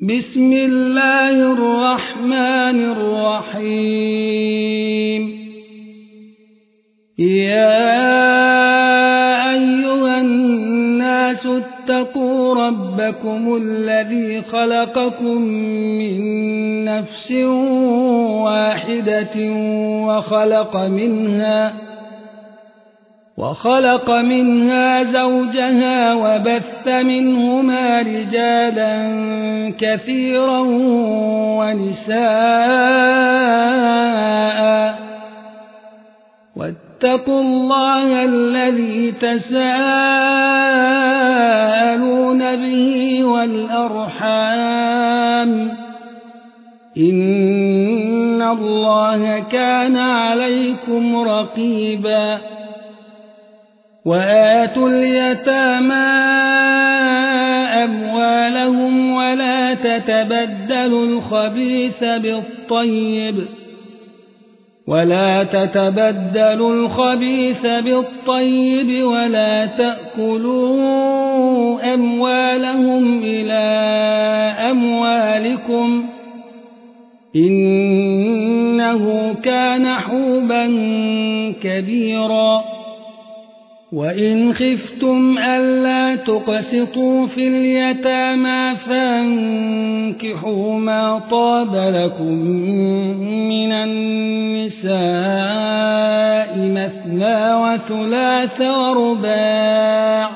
بسم الله الرحمن الرحيم. يا أيها الناس اتقوا ربكم الذي خلقكم من نفس واحدة وخلق منها زوجها وبث منهما رجالا كثيرا ونساء واتقوا الله الذي تساءلون به والأرحام إن الله كان عليكم رقيبا. وآتوا اليتامى أموالهم ولا تتبدلوا الخبيث بالطيب ولا تأكلوا أموالهم إلى أموالكم إنه كان حوبا كبيرا. وإن خفتم ألا تقسطوا في اليتامى فانكحوا ما طاب لكم من النساء مثنى وثلاث ورباع،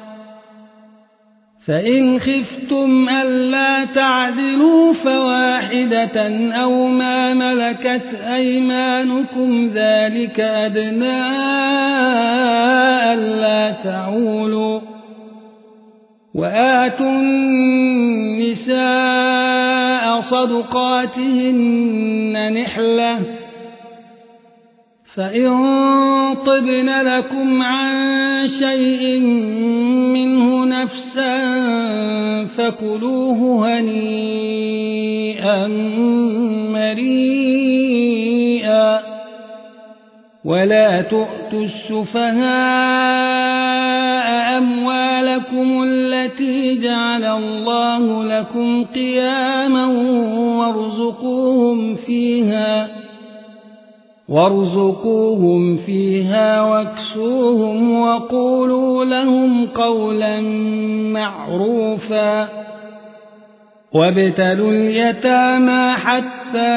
فإن خفتم ألا تعدلوا فواحدة أو ما ملكت أيمانكم ذلك أدنى ألا تعولوا. وآتوا النساء صدقاتهن نحلة، فإن طبن لكم عن شيء منه نفسا فكلوه هنيئا مريئا. ولا تؤتوا السفهاء أموالكم التي جعل الله لكم قياما وارزقوهم فيها واكسوهم وقولوا لهم قولا معروفا. وابتلوا اليتامى حتى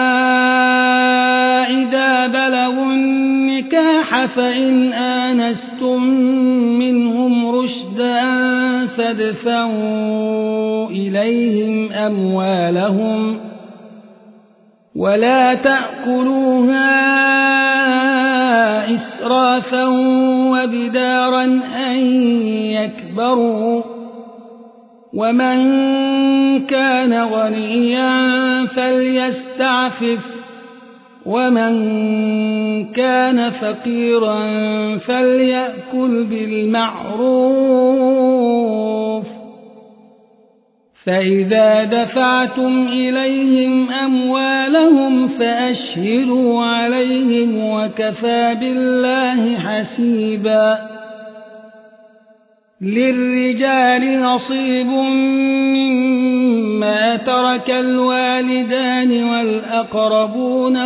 إذا بلغوا النكاح فإن آنستم منهم رشدا فادفعوا إليهم أموالهم ولا تأكلوها إسرافا وبدارا أن يكبروا. ومن كان غنيا فليستعفف ومن كان فقيرا فليأكل بالمعروف. فإذا دفعتم إليهم أموالهم فأشهدوا عليهم وكفى بالله حسيبا. للرجال نصيب مما ترك الوالدان والأقربون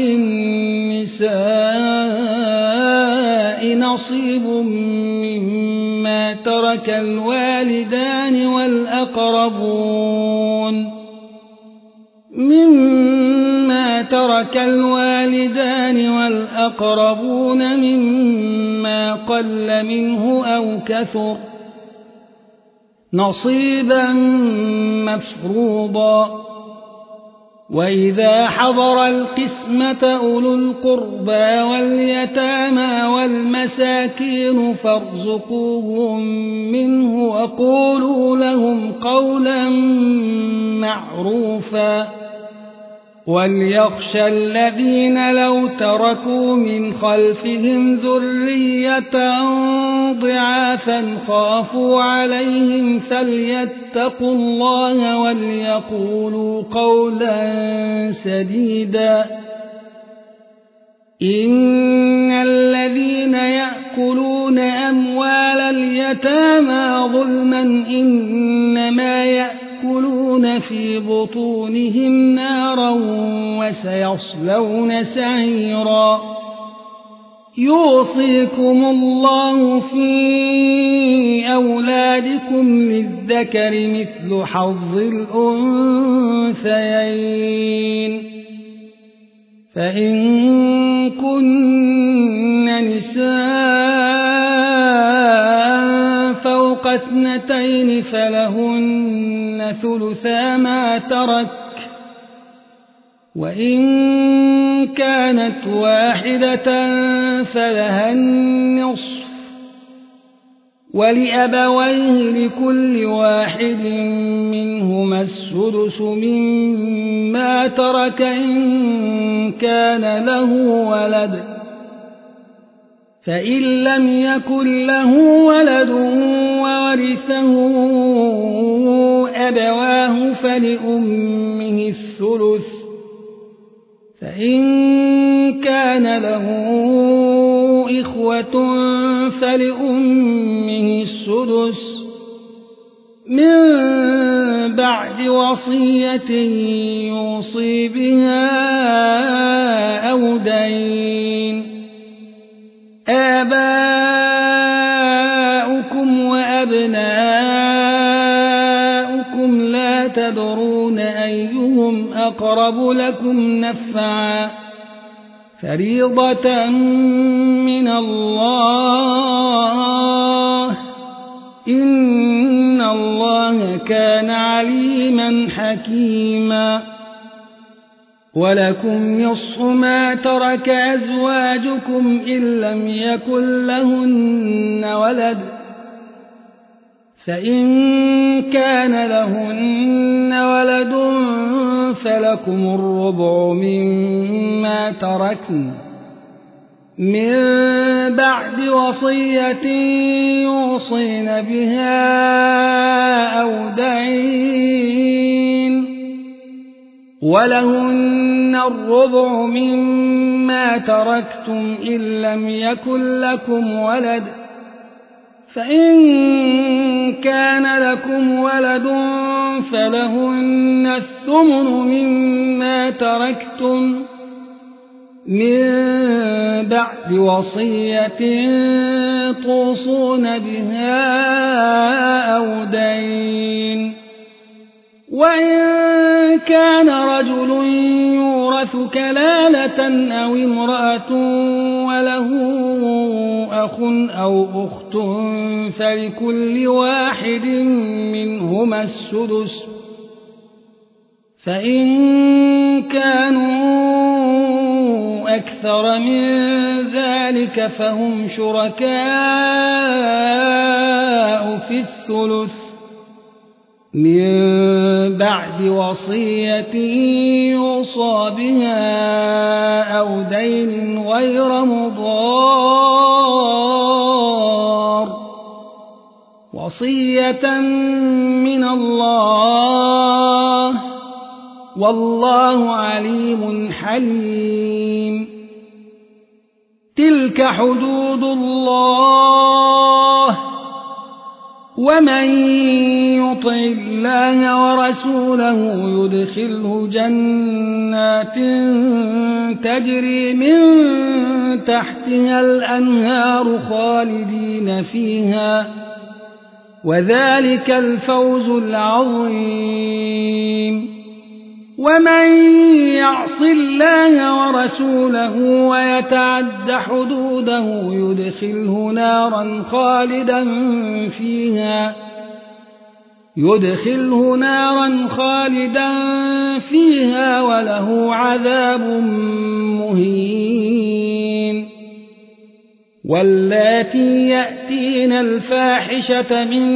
وللنساء نصيب مما ترك الوالدان والأقربون مما قل منه أو كثر نصيبا مفروضا. وإذا حضر القسمة أولو القربى واليتامى والمساكين فارزقوهم منه وقولوا لهم قولا معروفا. وليخشى الذين لو تركوا من خلفهم ذرية ضعافا خافوا عليهم فليتقوا الله وليقولوا قولا سديدا. إن الذين يأكلون أموال اليتامى ظلما إنما يأكلون يأكلون في بطونهم نارا وسيصلون سعيرا يوصيكم الله في أولادكم للذكر مثل حظ الأنثيين فإن كن نساء فوق 2 فلهن ثلثا ما ترك وإن كانت واحدة فلها النصف ولأبويه لكل واحد منهما السدس مما ترك إن كان له ولد فإن لم يكن له ولد وورثه أبواه فلأمه الثلث فإن كان له إخوة فلأمه السدس من بعد وصية يوصي بها أو دين آباؤكم وأبناؤكم لا تدرون أيهم أقرب لكم نفعا فريضة من الله إن الله كان عليما حكيما ولكم نصف ما ترك أزواجكم إن لم يكن لهن ولد فإن كان لهن ولد فلكم الربع مما تركن من بعد وصية يوصين بها أو دين ولهن الربع مما تركتم إن لم يكن لكم ولد فإن كان لكم ولد فلهن الثمن مما تركتم من بعد وصية توصون بها أو دين وإن كان رجل يورث كلالة أو امرأة وله أخ أو أخت فلكل واحد منهما السدس فإن كانوا أكثر من ذلك فهم شركاء في الثلث من بعد وصية يوصى بها أو دين غير مضار وصية من الله والله عليم حليم تلك حدود الله ومن يطع الله ورسوله يدخله جنات تجري من تحتها الأنهار خالدين فيها وذلك الفوز العظيم ومن يعص الله ورسوله ويتعد حدوده يدخله نارا خالدا فيها وله عذاب مهين واللاتي يأتين الفاحشة من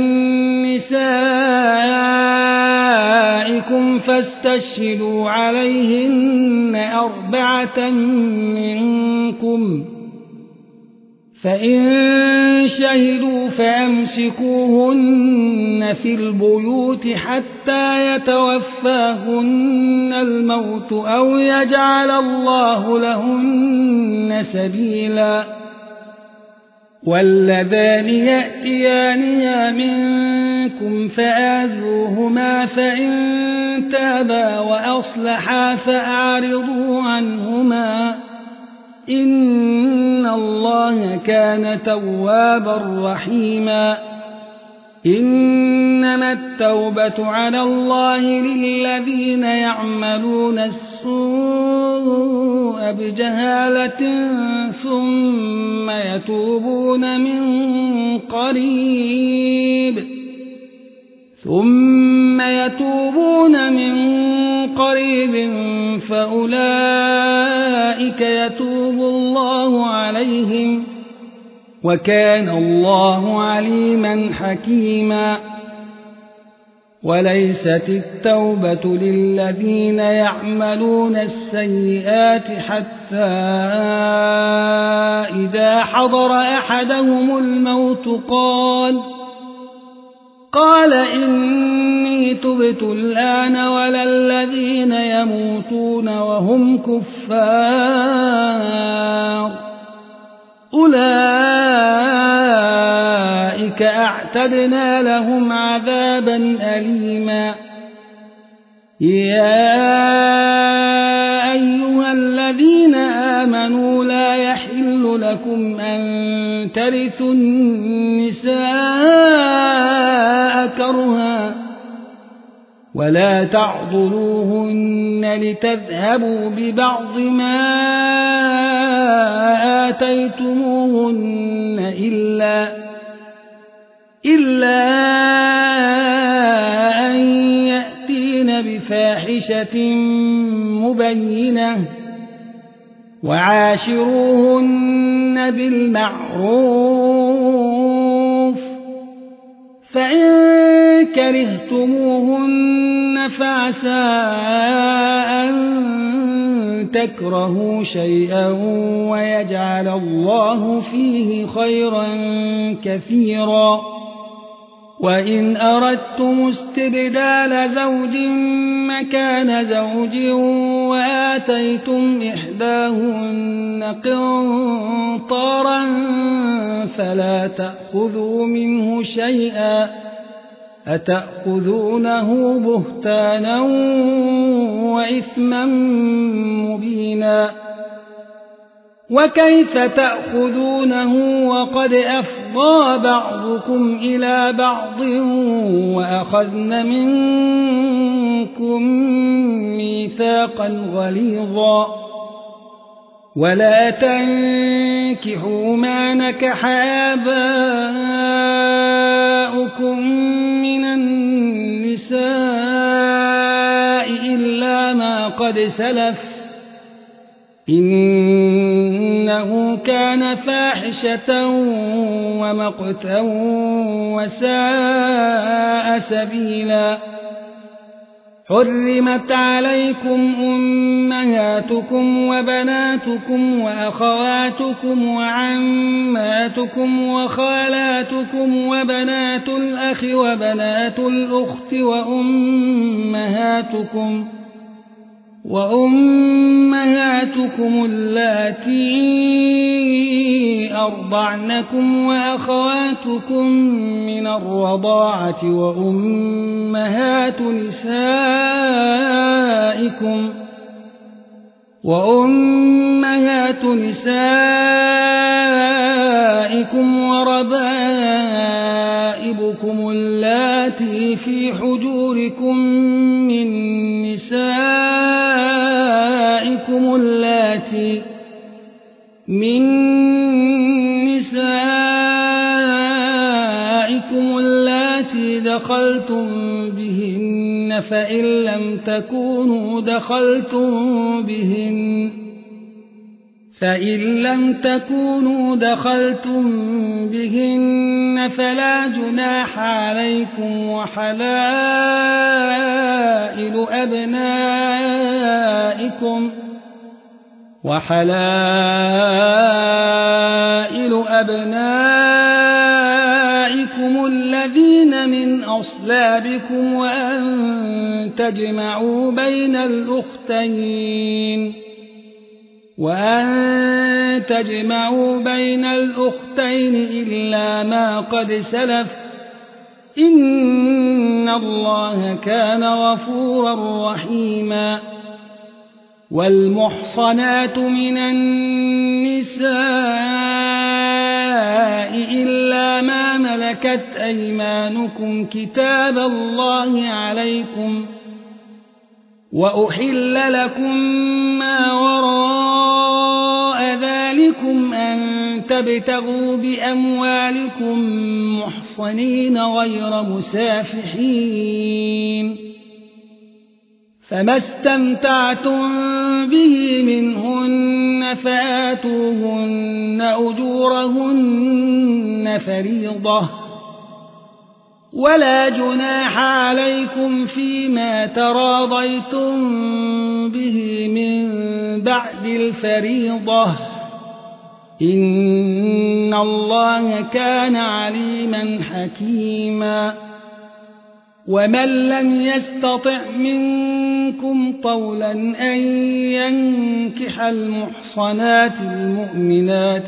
نسائكم فاستشهدوا عليهن 4 منكم فإن شهدوا فأمسكوهن في البيوت حتى يتوفاهن الموت أو يجعل الله لهن سبيلا واللذان يأتيانها منكم فآذوهما فإن تابا وأصلحا فأعرضوا عنهما إن الله كان توابا رحيما إنما التوبة على الله للذين يعملون السوء بجهالة ثم يتوبون من قريب فأولئك يتوب الله عليهم وكان الله عليما حكيما وليست التوبة للذين يعملون السيئات حتى إذا حضر أحدهم الموت قال إني تبت الآن ولا الذين يموتون وهم كفار أولئك أعتدنا لهم عذابا أليما يا أيها الذين آمنوا لا يحل لكم أن ترثوا النساء كرها ولا تعضلوهن لتذهبوا ببعض ما آتيتموهن إلا أن يأتين بفاحشة مبينة وعاشروهن بالمعروف فإن كرهتموهن فعسى أن تكرهوا شيئا ويجعل الله فيه خيرا كثيرا وإن أردتم استبدال زوج مكان زوج وآتيتم إحداهن قنطارا فلا تأخذوا منه شيئا أتأخذونه بهتانا وإثما مبينا وكيف تأخذونه وقد أفضى بعضكم إلى بعض وأخذن منكم ميثاقا غليظا ولا تنكحوا ما نكح آباؤكم من النساء إلا ما قد سلف إنه كان فاحشة ومقتا وساء سبيلا حرمت عليكم أمهاتكم وبناتكم وأخواتكم وعماتكم وخالاتكم وبنات الأخ وبنات الأخت وأمهاتكم اللاتي أرضعنكم وأخواتكم من الرضاعة وأمهات نسائكم وربائبكم اللاتي في حجوركم من نسائكم اللاتي دخلتم بهن فإن لم تكونوا دخلتم بهن فلا جناح عليكم وحلائل أبنائكم الذين من أصلابكم وأن تجمعوا بين الأختين وأن تجمعوا بين الأختين إلا ما قد سلف إن الله كان غفورا رحيما. والمحصنات من النساء إلا ما ملكت أيمانكم كتاب الله عليكم وأحل لكم ما وراء ذلكم أن تبتغوا بأموالكم محصنين غير مسافحين فما استمتعتم به منهن فآتوهن أجورهن فريضة ولا جناح عليكم فيما تراضيتم به من بعد الفريضة إن الله كان عليما حكيما. ومن لم يستطع منكم طولا أن ينكح المحصنات المؤمنات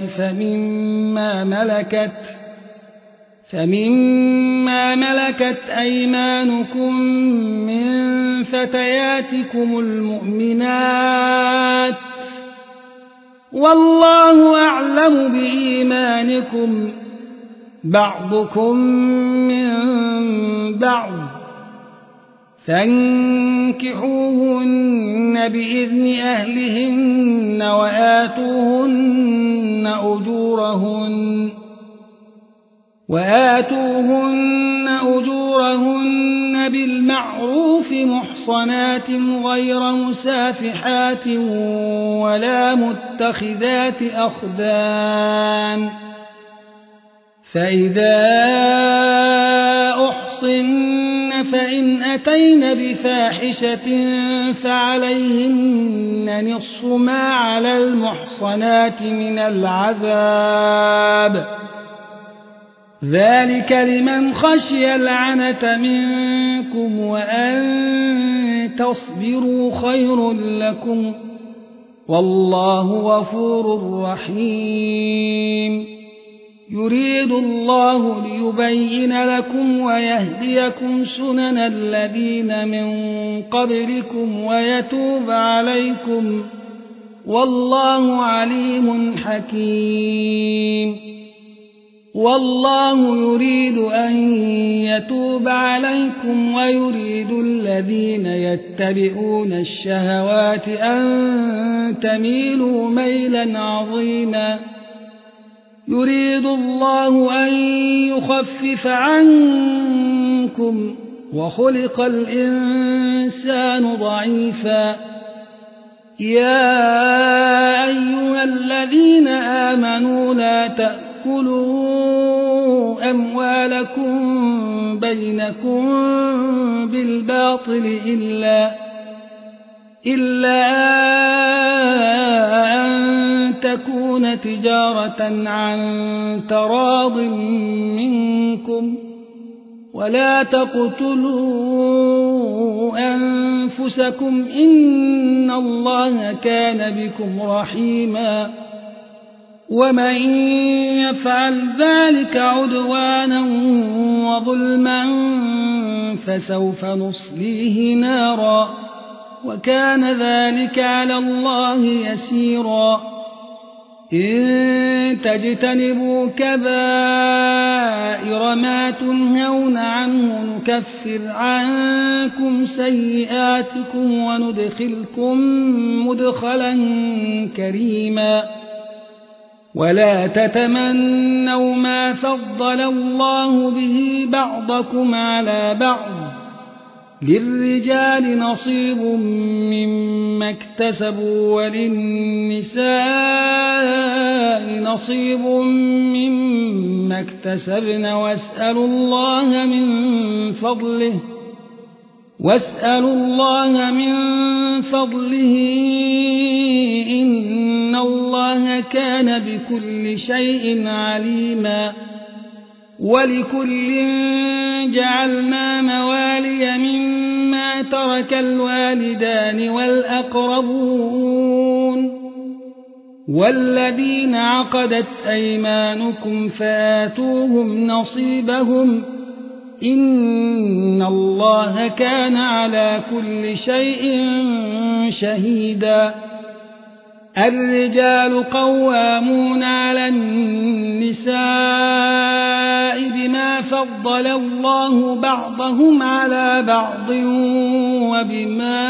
فمما ملكت أيمانكم من فتياتكم المؤمنات والله أعلم بإيمانكم بعضكم من بعض فانكحوهن بإذن أهلهن وآتوهن أجورهن بالمعروف محصنات غير مسافحات ولا متخذات أخدان فإذا أحصن فإن أتين بفاحشة فعليهن نصف ما على المحصنات من العذاب ذلك لمن خشي العنة منكم وأن تصبروا خير لكم والله غفور رحيم. يريد الله ليبين لكم ويهديكم سنن الذين من قبلكم ويتوب عليكم والله عليم حكيم. والله يريد أن يتوب عليكم ويريد الذين يتبعون الشهوات أن تميلوا ميلا عظيما. يريد الله أن يخفف عنكم وخلق الإنسان ضعيفا. يا أيها الذين آمنوا لا تأكلوا أموالكم بينكم بالباطل إلا أن تكون تجارة عن تراض منكم ولا تقتلوا أنفسكم إن الله كان بكم رحيما. ومن يفعل ذلك عدوانا وظلما فسوف نصليه نارا وكان ذلك على الله يسيرا. إن تجتنبوا كبائر ما تنهون عنه نكفر عنكم سيئاتكم وندخلكم مدخلا كريما. ولا تتمنوا ما فضل الله به بعضكم على بعض للرجال نصيب مما اكتسبوا وللنساء نصيب مما اكتسبن واسألوا الله من فضله إن الله كان بكل شيء عليما. ولكل جعلنا موالي مما ترك الوالدان والأقربون والذين عقدت أيمانكم فآتوهم نصيبهم إن الله كان على كل شيء شهيدا الرجال قوامون على النساء بما فضل الله بعضهم على بعض وبما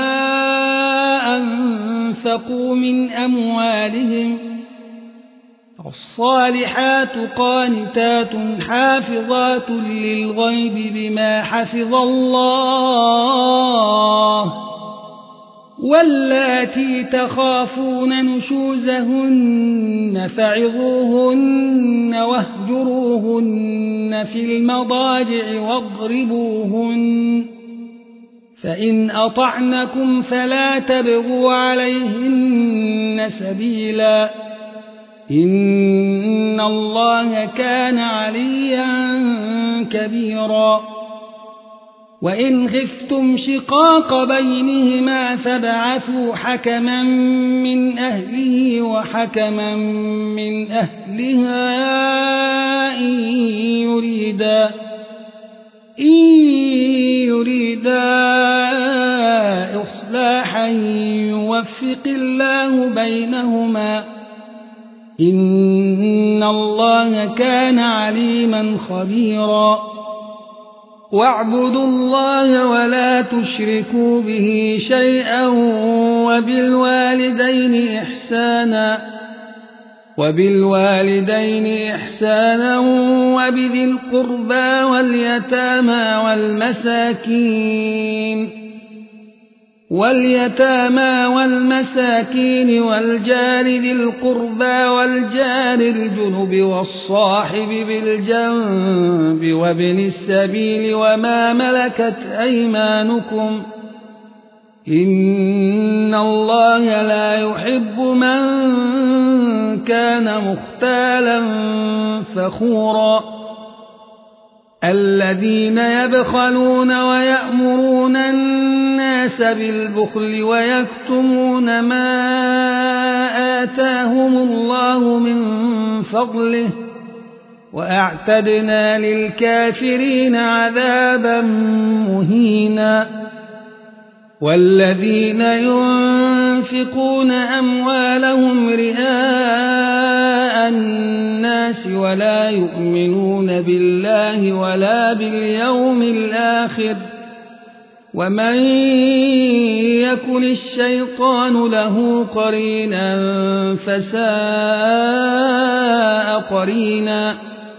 أنفقوا من أموالهم الصالحات قانتات حافظات للغيب بما حفظ الله واللاتي تخافون نشوزهن فعظوهن واهجروهن في المضاجع واضربوهن فإن أطعنكم فلا تبغوا عليهن سبيلا إن الله كان عليا كبيرا وإن خفتم شقاق بينهما فابعثوا حكما من أهله وحكما من أهلها إن يريدا إصلاحا يوفق الله بينهما إن الله كان عليما خبيرا واعبدوا الله ولا تشركوا به شيئا وبالوالدين إحسانا وبذي القربى واليتامى والمساكين والجار ذي القربى والجار الجنب والصاحب بالجنب وابن السبيل وما ملكت أيمانكم إن الله لا يحب من كان مختالا فخورا الذين يبخلون ويأمرون الناس بالبخل ويكتمون ما آتاهم الله من فضله وأعتدنا للكافرين عذابا مهينا والذين ينفقون أموالهم رئاء الناس ولا يؤمنون بالله ولا باليوم الآخر ومن يكن الشيطان له قرينا فساء قرينا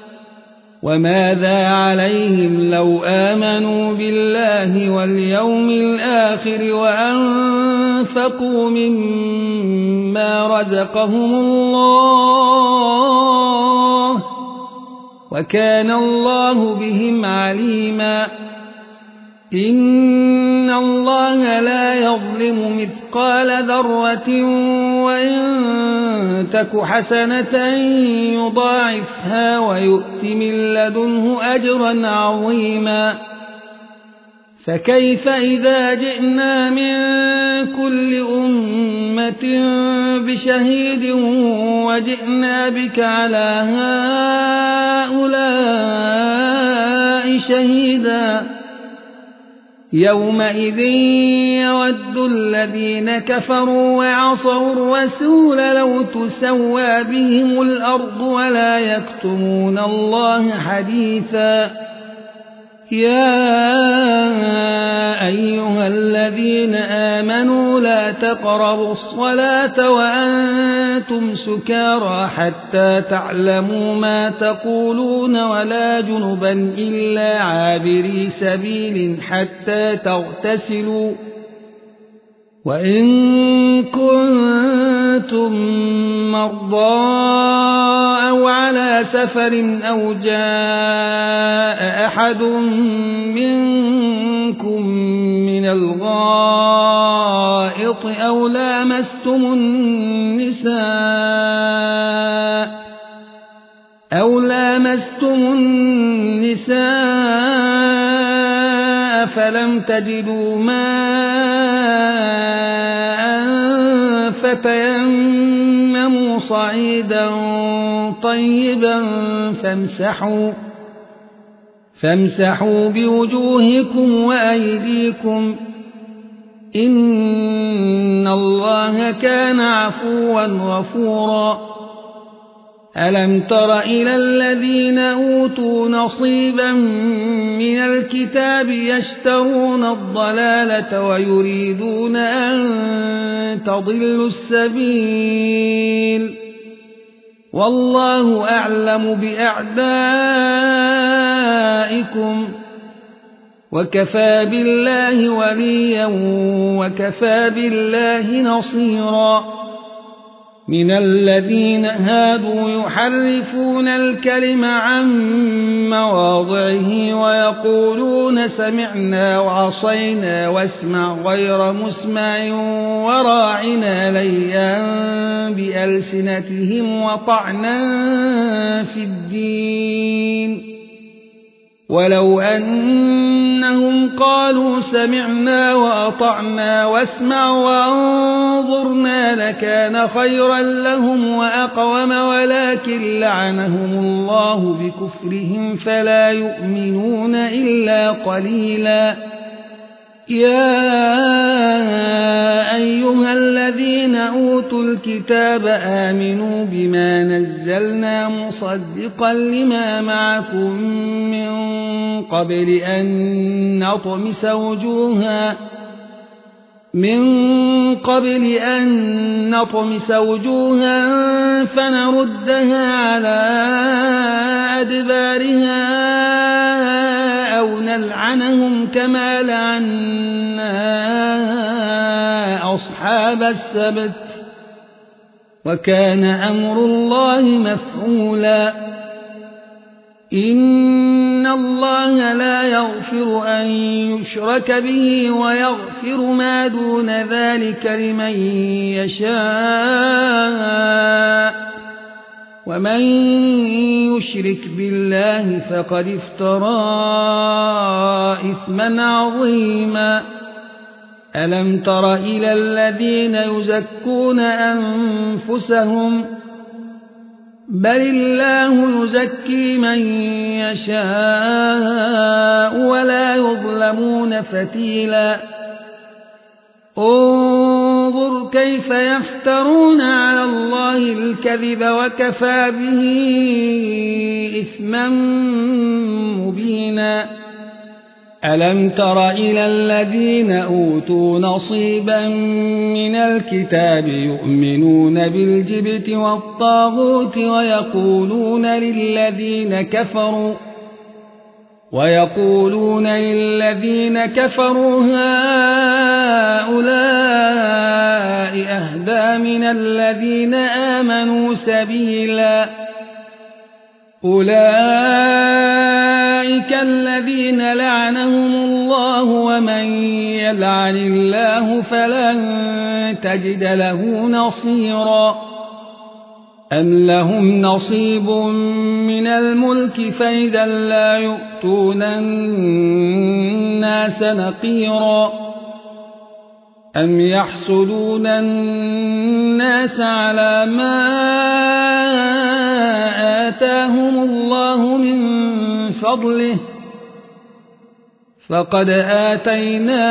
وماذا عليهم لو آمنوا بالله واليوم الآخر وأنفقوا مما رزقهم الله وكان الله بهم عليما إن الله لا يظلم مثقال ذرة وإن تك حسنة يضاعفها ويؤت من لدنه أجرا عظيما فكيف إذا جئنا من كل أمة بشهيد وجئنا بك على هؤلاء شهيدا يومئذ يود الذين كفروا وعصوا الرسول لو تسوى بهم الأرض ولا يكتمون الله حديثا يا أيها الذين آمنوا لا تقربوا الصلاة وأنتم سكارى حتى تعلموا ما تقولون ولا جنبا إلا عابري سبيل حتى تغتسلوا وإن كنتم مرضى أو على سفر أو جاء أحد منكم من الغائط أو لامستم النساء فلم تجدوا ماء فتيمموا منه صعيدا طيبا فامسحوا بوجوهكم وأيديكم إن الله كان عفوا غفورا ألم تر إلى الذين أوتوا نصيبا من الكتاب يشترون الضلالة ويريدون أن تضلوا السبيل والله أعلم بأعدائكم وكفى بالله وليا وكفى بالله نصيرا من الذين هادوا يحرفون الكلم عن مواضعه ويقولون سمعنا وعصينا واسمع غير مسمع وراعنا ليا بألسنتهم وطعنا في الدين ولو أنهم قالوا سمعنا وأطعنا واسمع وانظرنا لكان خيرا لهم وأقوم ولكن لعنهم الله بكفرهم فلا يؤمنون إلا قليلا يا أيها الذين أوتوا الكتاب آمنوا بما نزلنا مصدقا لما معكم من قبل أن نطمس وجوها فنردها على أدبارها أو نلعنهم كما لعنا أصحاب السبت وكان أمر الله مفعولا إن الله لا يغفر أن يشرك به ويغفر ما دون ذلك لمن يشاء ومن يشرك بالله فقد افترى إثما عظيما ألم تر إلى الذين يزكون أنفسهم بل الله يزكي من يشاء ولا يظلمون فتيلا انظر كيف يفترون على الله الكذب وكفى به إثما مبينا ألم تر إلى الذين أوتوا نصيبا من الكتاب يؤمنون بالجبت والطاغوت ويقولون للذين كفروا هؤلاء أهدى من الذين آمنوا سبيلا أولئك الذين لعنهم الله ومن يلعن الله فلن تجد له نصيرا أم لهم نصيب من الملك فإذا لا يؤتون الناس نقيرا أم يحسدون الناس على ما آتاهم الله من فضله فقد آتينا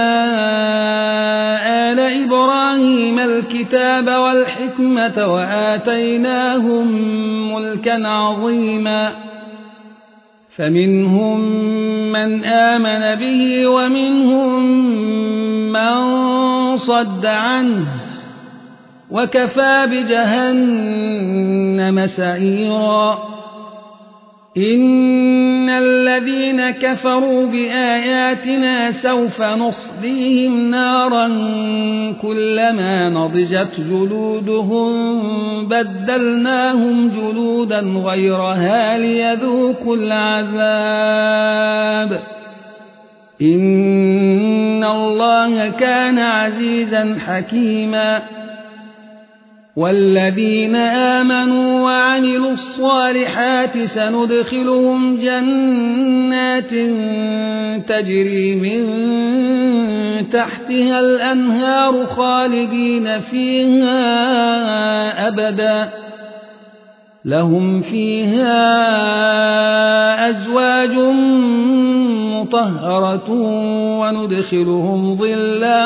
آل إبراهيم الكتاب والحكمة وآتيناهم ملكا عظيما فمنهم من آمن به ومنهم من صد عنه وكفى بجهنم سعيرا إن الذين كفروا بآياتنا سوف نصليهم نارا كلما نضجت جلودهم بدلناهم جلودا غيرها ليذوقوا العذاب إن الله كان عزيزا حكيما والذين آمنوا وعملوا الصالحات سندخلهم جنات تجري من تحتها الأنهار خالدين فيها أبدا لهم فيها أزواج مطهرة وندخلهم ظلا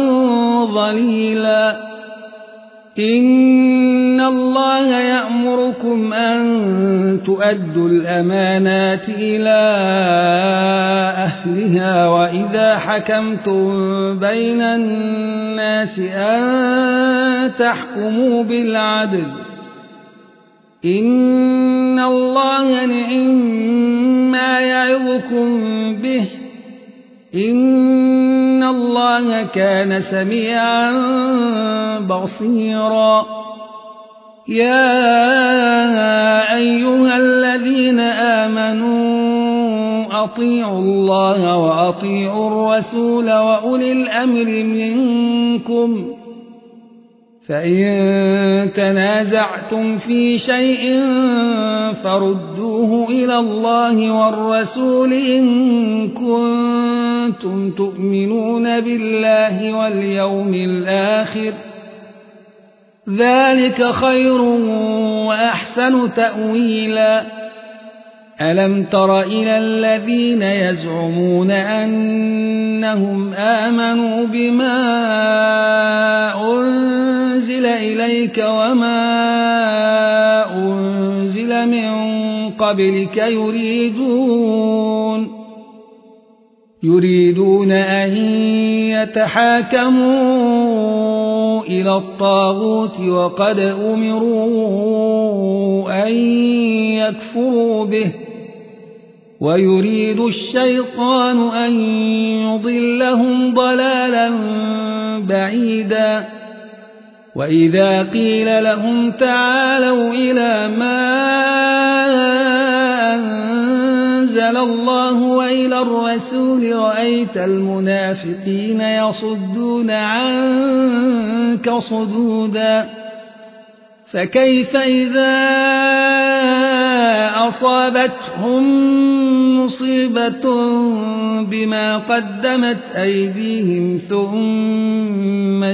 ظليلا إن الله يأمركم أن تؤدوا الأمانات إلى أهلها وإذا حكمتم بين الناس أن تحكموا بالعدل إن الله نعم يعظكم به إن الله كان سميعا بصيرا يا أيها الذين آمنوا أطيعوا الله وأطيعوا الرسول وأولي الأمر منكم فإن تنازعتم في شيء فردوه إلى الله والرسول إن كنتم تؤمنون بالله واليوم الآخر ذلك خير وأحسن تأويلا ألم تر إلى الذين يزعمون أنهم آمنوا بما أنزل إليك وما أنزل من قبلك يريدون أن يتحاكموا إلى الطاغوت وقد أمروا أن يكفروا به ويريد الشيطان أن يضلهم ضلالا بعيدا وإذا قيل لهم تعالوا إلى ما أنزل الله وإلى الرسول رأيت المنافقين يصدون عنك صدودا فكيف إذا أصابتهم مصيبة بما قدمت أيديهم ثم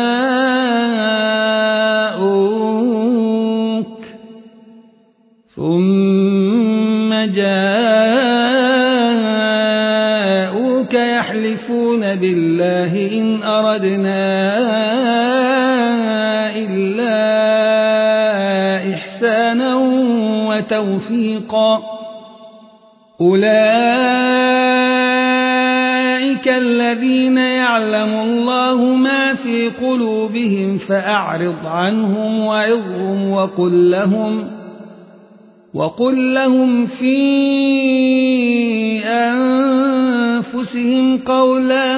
جاءوك يحلفون بالله إن أردنا إلا إحسانا وتوفيقا أولئك الذين يعلم الله ما في قلوبهم فأعرض عنهم وعظهم وقل لهم في أنفسهم قولا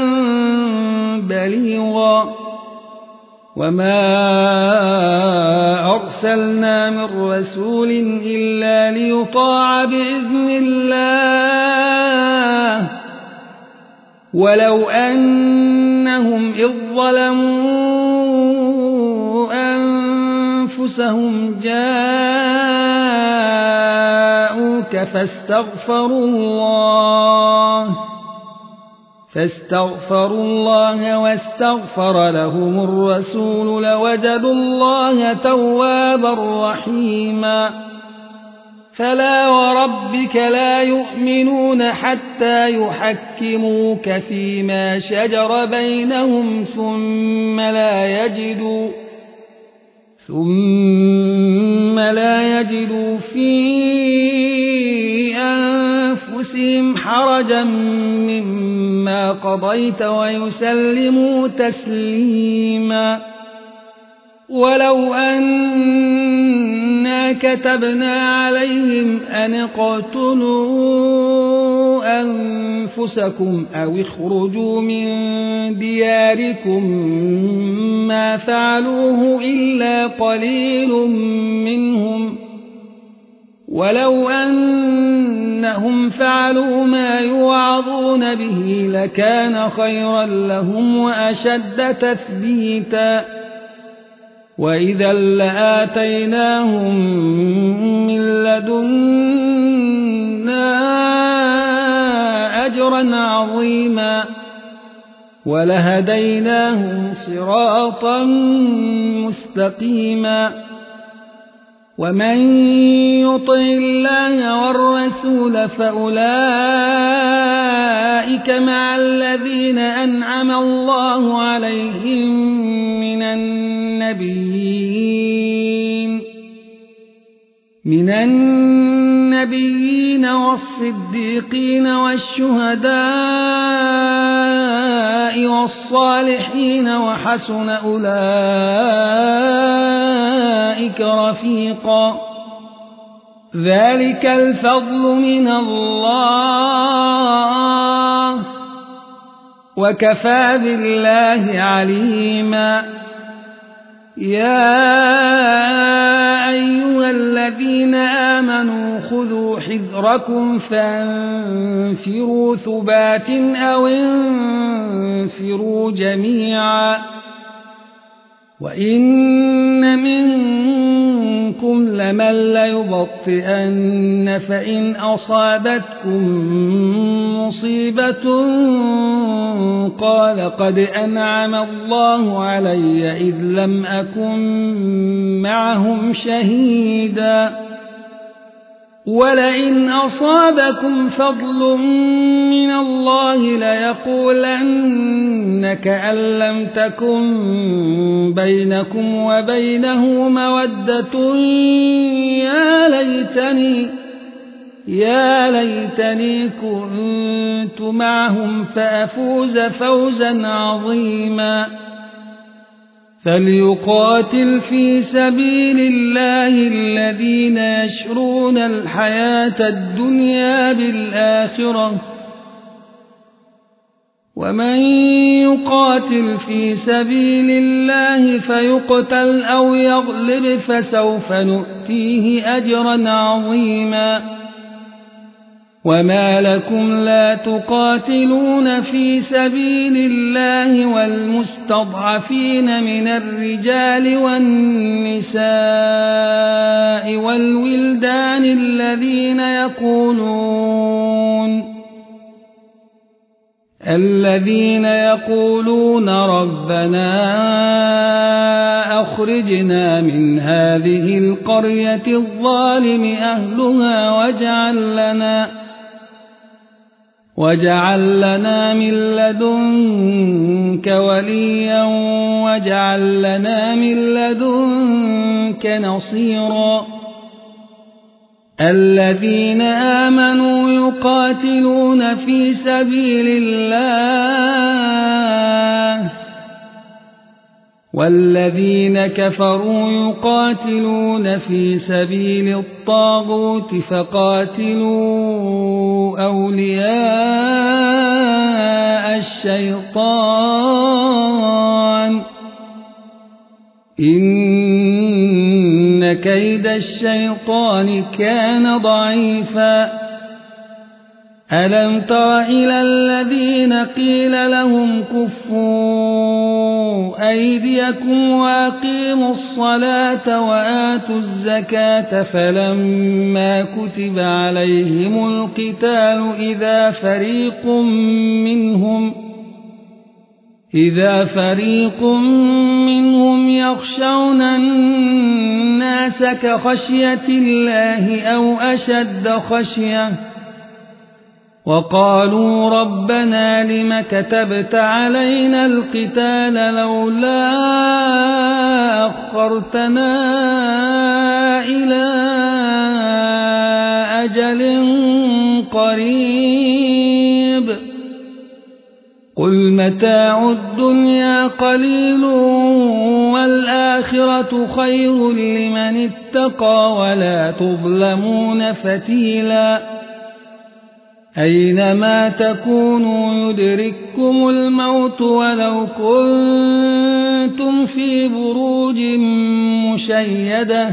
بليغا وما أرسلنا من رسول إلا ليطاع بإذن الله ولو أنهم إذ ظلموا أنفسهم جاءوك فاستغفروا الله واستغفر لهم الرسول لوجدوا الله توابا رحيما فلا وربك لا يؤمنون حتى يحكموك فيما شجر بينهم ثم لا يجدوا في أنفسهم حرجا مما قضيت ويسلموا تسليما ولو أنا كتبنا عليهم أن اقتلوا أنفسكم أو اخرجوا من دياركم ما فعلوه إلا قليل منهم ولو أنهم فعلوا ما يوعظون به لكان خيرا لهم وأشد تثبيتا وإذا لآتيناهم من لدنا أجرا عظيما ولهديناهم صراطا مستقيما ومن يطع الله والرسول فأولئك مع الذين أنعم الله عليهم من النبيين والصديقين والشهداء والصالحين وحسن أولئك رفيقا ذلك الفضل من الله وكفى بالله عليما يا أيها الذين آمنوا خذوا حذركم فانفروا ثبات أو انفروا جميعا وإن منكم لمن ليبطئن فإن أصابتكم مصيبة قال قد أنعم الله علي إذ لم أكن معهم شهيدا ولئن أصابكم فضل من الله ليقولن كأن لم تكن بينكم وبينه مودة يا ليتني كنت معهم فأفوز فوزا عظيما فليقاتل في سبيل الله الذين يشرون الحياة الدنيا بالآخرة ومن يقاتل في سبيل الله فيقتل أو يغلب فسوف نؤتيه أجرا عظيما وما لكم لا تقاتلون في سبيل الله والمستضعفين من الرجال والنساء والولدان الذين يقولون ربنا أخرجنا من هذه القرية الظالم أهلها واجعل لنا من لدنك وليا واجعل لنا من لدنك نصيرا الذين آمنوا يقاتلون في سبيل الله والذين كفروا يقاتلون في سبيل الطاغوت فقاتلوا أولياء الشيطان إن كيد الشيطان كان ضعيفا ألم تر إلى الذين قيل لهم كفوا أيديكم وأقيموا الصلاة وآتوا الزكاة فلما كتب عليهم القتال إذا فريق منهم يخشون الناس كخشية الله أو أشد خشية وقالوا ربنا لم كتبت علينا القتال لولا أخرتنا إلى أجل قريب قل متاع الدنيا قليل والآخرة خير لمن اتقى ولا تظلمون فتيلا أينما تكونوا يدرككم الموت ولو كنتم في بروج مشيدة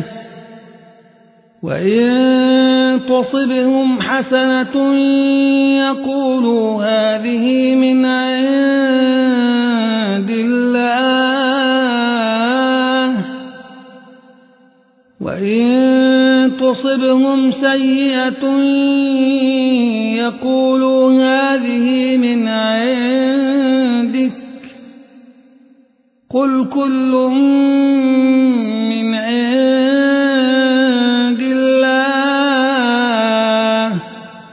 وإن تصبهم حسنة يقولوا هذه من عند الله وإن تصبهم سيئة يقولوا هذه من عندك قل كل من عند الله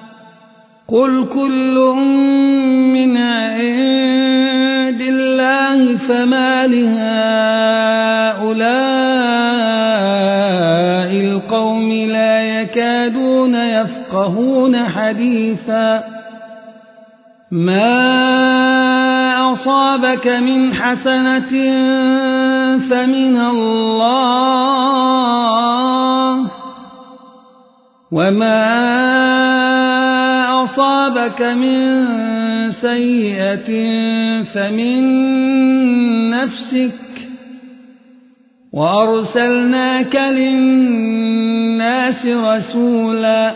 فما لهؤلاء القوم لا يكادون يفقهون حديثا ما أصابك من حسنة فمن الله وما أصابك من سيئة فمن نفسك وأرسلناك للناس رسولا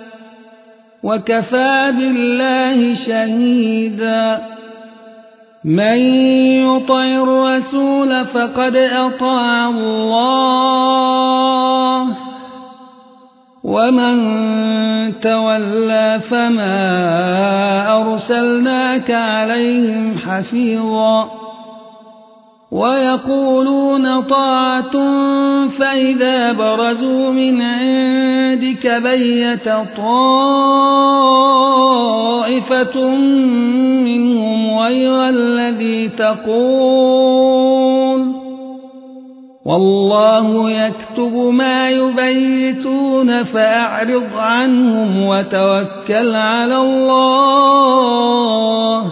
وكفى بالله شهيدا من يطع الرسول فقد أطاع الله ومن تولى فما أرسلناك عليهم حفيظا ويقولون طاعة فإذا برزوا من عندك بيت طائفة منهم غير الذي تقول والله يكتب ما يبيتون فأعرض عنهم وتوكل على الله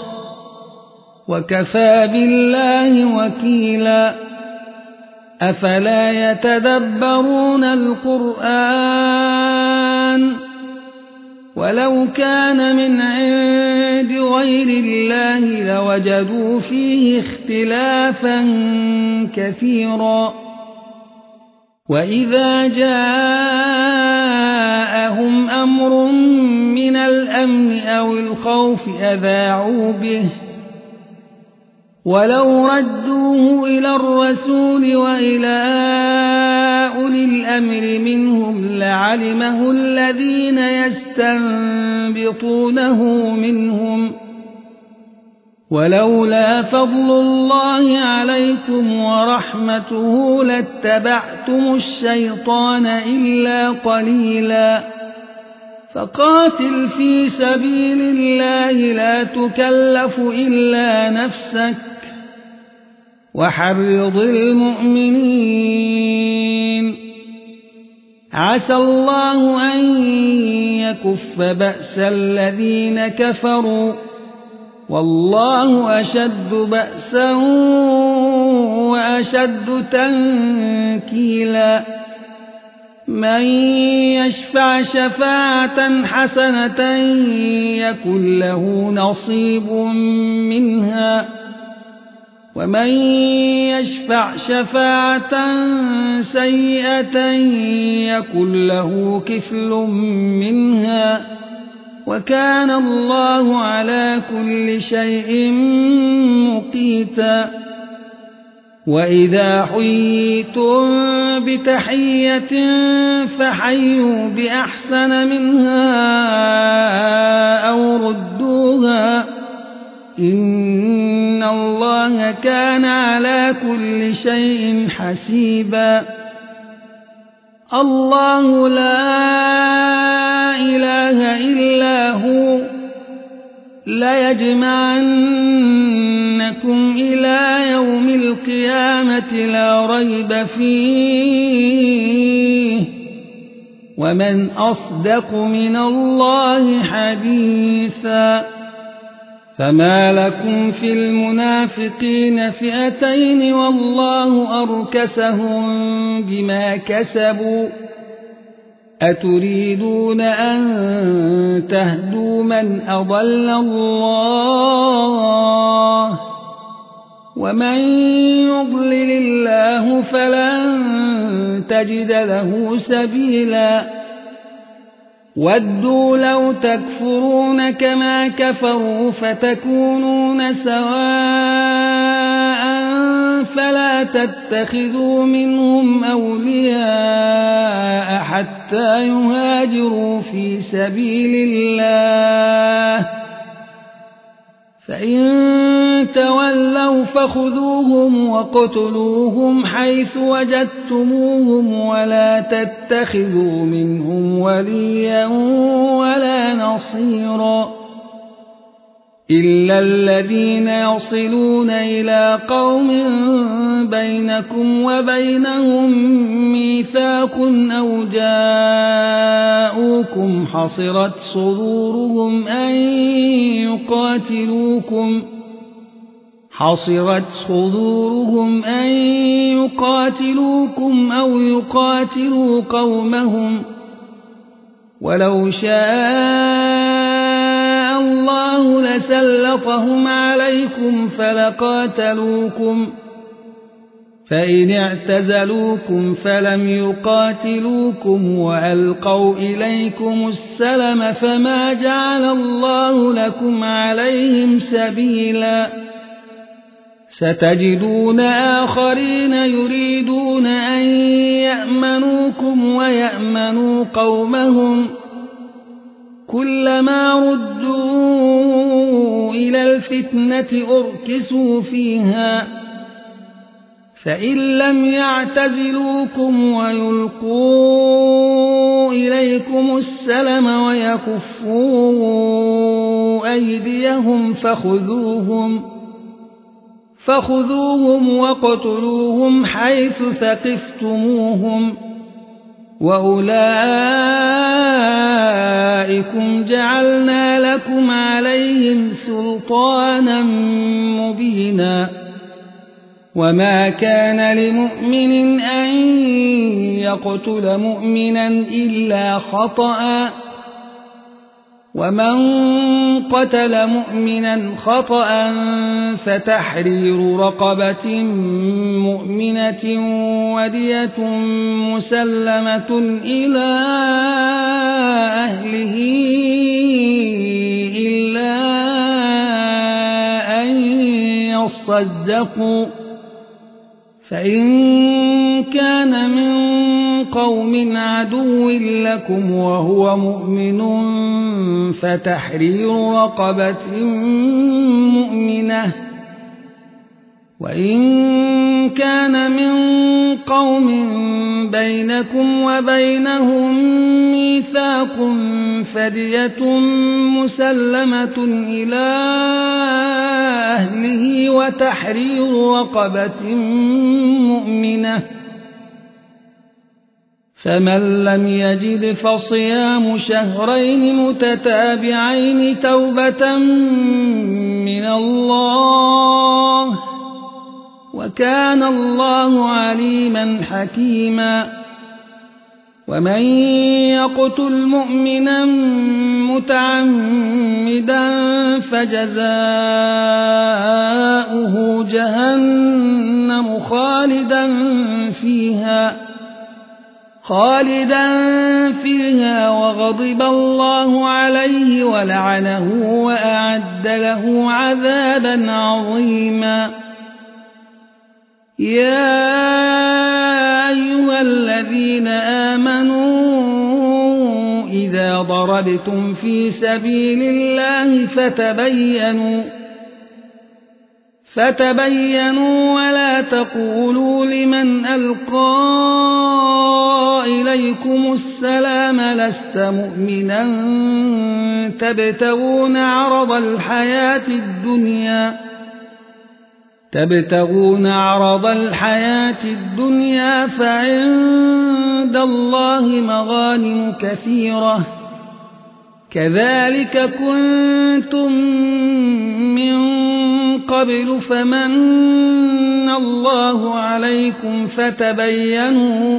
وكفى بالله وكيلا أفلا يتدبرون القرآن ولو كان من عند غير الله لوجدوا فيه اختلافا كثيرا وإذا جاءهم أمر من الأمن أو الخوف أذاعوا به ولو ردوه إلى الرسول وإلى أولي الأمر منهم لعلمه الذين يستنبطونه منهم ولولا فضل الله عليكم ورحمته لاتبعتم الشيطان إلا قليلا فقاتل في سبيل الله لا تكلف إلا نفسك وحرض المؤمنين عسى الله أن يكف بأس الذين كفروا والله أشد بأسا وأشد تنكيلا من يشفع شفاعة حسنة يكن له نصيب منها ومن يشفع شفاعة سيئة يكن له كفل منها وكان الله على كل شيء مقيتا وإذا حييتم بتحية فحيوا بأحسن منها أو ردوها إن الله كان على كل شيء حسيبا الله لا إله إلا هو ليجمعنكم إلى يوم القيامة لا ريب فيه ومن أصدق من الله حديثا فما لكم في المنافقين فئتين والله أركسهم بما كسبوا أتريدون أن تهدوا من أضل الله ومن يضلل الله فلن تجد له سبيلا ودوا لو تكفرون كما كفروا فتكونون سواء فلا تتخذوا منهم أولياء حتى يهاجروا في سبيل الله فإن تولوا فخذوهم وقتلوهم حيث وجدتموهم ولا تتخذوا منهم وليا ولا نصيرا إلا الذين يصلون إلى قوم بينكم وبينهم ميثاق أو جاءوكم حصرت صدورهم أن يقاتلوكم أو يقاتلوا قومهم ولو شاء الله لسلطهم عليكم فلقاتلوكم فإن اعتزلوكم فلم يقاتلوكم وألقوا إليكم السلم فما جعل الله لكم عليهم سبيلا ستجدون آخرين يريدون أن يأمنوكم ويأمنوا قومهم كلما ردوا إلى الفتنة أركسوا فيها فإن لم يعتزلوكم ويلقوا إليكم السلم ويكفوا أيديهم فخذوهم واقتلوهم حيث ثقفتموهم وأولئكم جعلنا لكم عليهم سلطانا مبينا وما كان لمؤمن أن يقتل مؤمنا إلا خطأ ومن قتل مؤمنا خطأ فتحرير رقبة مؤمنة ودية مسلمة إلى أهله إلا أن يصدقوا فإن كان من قوم عدو لكم وهو مؤمن فتحرير رقبة مؤمنة وإن كان من قوم بينكم وبينهم ميثاق فدية مسلمة إلى أهله وتحرير رقبة مؤمنة فمن لم يجد فصيام شهرين متتابعين توبة من الله وكان الله عليما حكيما ومن يقتل مؤمنا متعمدا فجزاؤه جهنم خالدا فيها وغضب الله عليه ولعنه وأعد له عذابا عظيما يا أيها الذين آمنوا إذا ضربتم في سبيل الله فتبينوا ولا تقولوا لمن ألقى إليكم السلام لست مؤمنا تبتغون عرض الحياة الدنيا فعند الله مغانم كثيرة كذلك كنتم من قبل فمن الله عليكم فتبينوا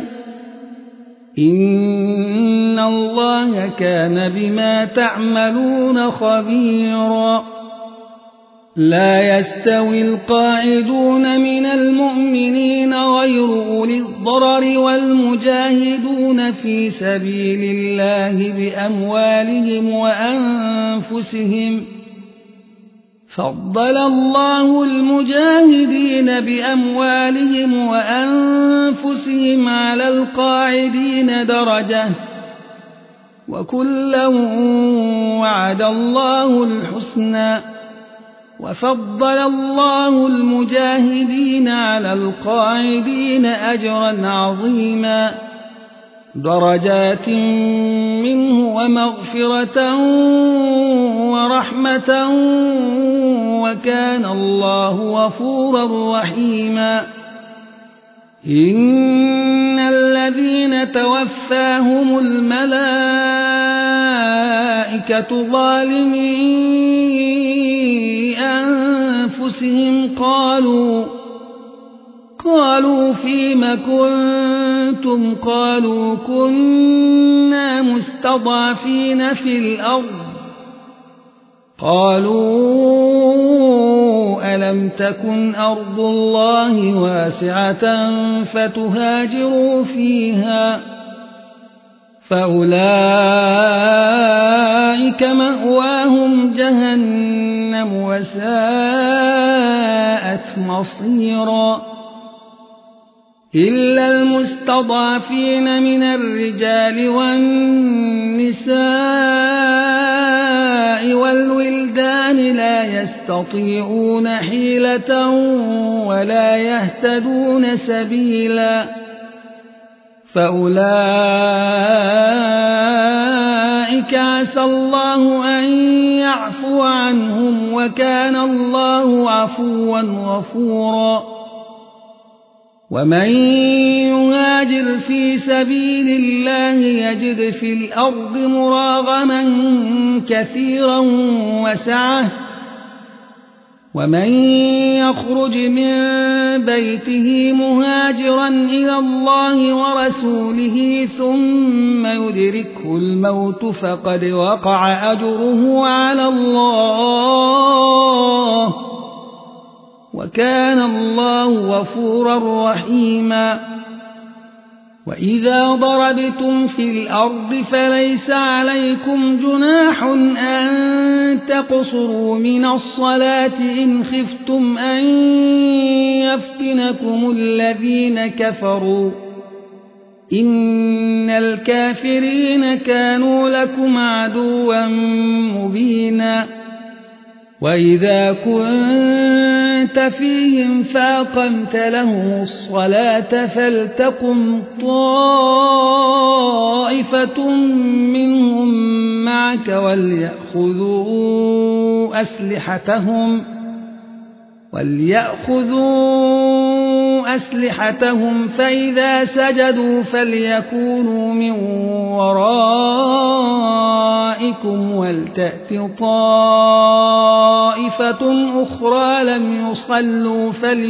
إن الله كان بما تعملون خبيرا لا يستوي القاعدون من المؤمنين غير غير أولي الضرر والمجاهدون في سبيل الله بأموالهم وأنفسهم فضل الله المجاهدين بأموالهم وأنفسهم على القاعدين درجة وكلا وعد الله الحسنى وفضل الله المجاهدين على القاعدين أجرا عظيما درجات منه ومغفرة ورحمة وكان الله غفورا رحيما إن الذين توفاهم الملائكة ظالمي أنفسهم قالوا فيم كنتم قالوا كنا مستضعفين في الأرض قالوا ألم تكن أرض الله واسعة فتهاجروا فيها فأولئك مأواهم جهنم وساءت مصيرا إلا المستضعفين من الرجال والنساء والولدان لا يستطيعون حيلة ولا يهتدون سبيلا فأولئك عسى الله أن يعفو عنهم وكان الله عفوا غفورا ومن يهاجر في سبيل الله يجد في الأرض مراغما كثيرا وسعة ومن يخرج من بيته مهاجرا إلى الله ورسوله ثم يدركه الموت فقد وقع أجره على الله وكان الله غفورا رحيما وإذا ضربتم في الأرض فليس عليكم جناح أن تقصروا من الصلاة إن خفتم أن يفتنكم الذين كفروا إن الكافرين كانوا لكم عدوا مبينا وإذا كنت فيهم فأقمت لهم الصلاة فلتقم طائفة منهم معك وليأخذوا أسلحتهم فإذا سجدوا فليكونوا من ورائكم ولتأت طائفة أخرى لم يصلوا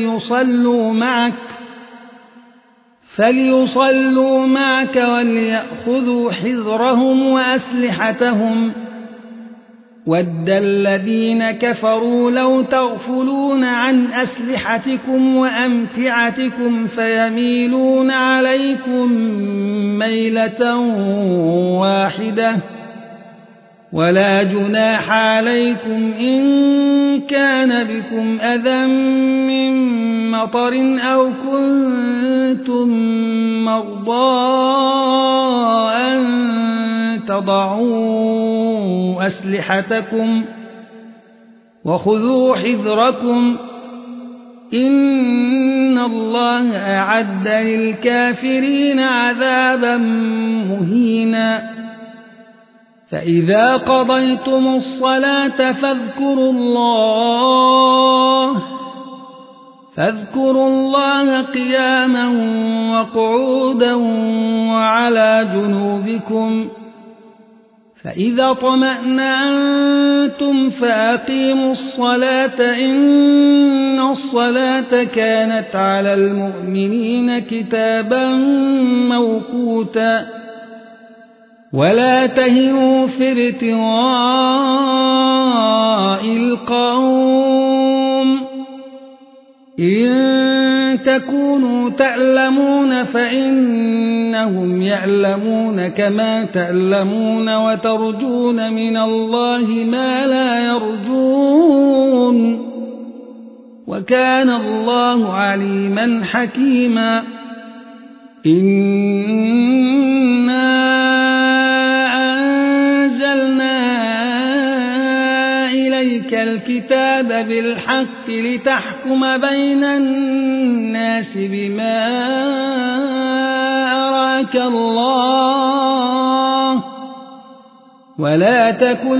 فليصلوا معك وليأخذوا حذرهم وأسلحتهم ود الذين كفروا لو تغفلون عن أسلحتكم وأمتعتكم فيميلون عليكم ميلة واحدة ولا جناح عليكم إن كان بكم أذى من مطر أو كنتم مرضى أن تضعوا أسلحتكم وخذوا حذركم إن الله أعد للكافرين عذابا مهينا فإذا قضيتم الصلاة فاذكروا الله قياما وقعودا وعلى جنوبكم فإذا اطمأنتم فأقيموا الصلاة إن الصلاة كانت على المؤمنين كتابا موقوتا ولا تهنوا في ابتغاء القوم إن تكونوا تعلمون فإنهم يعلمون كما تعلمون وترجون من الله ما لا يرجون وكان الله عليما حكيما إنا أنزلنا إليك الكتاب بالحق لتحكم بين الناس بما أراك الله ولا تكن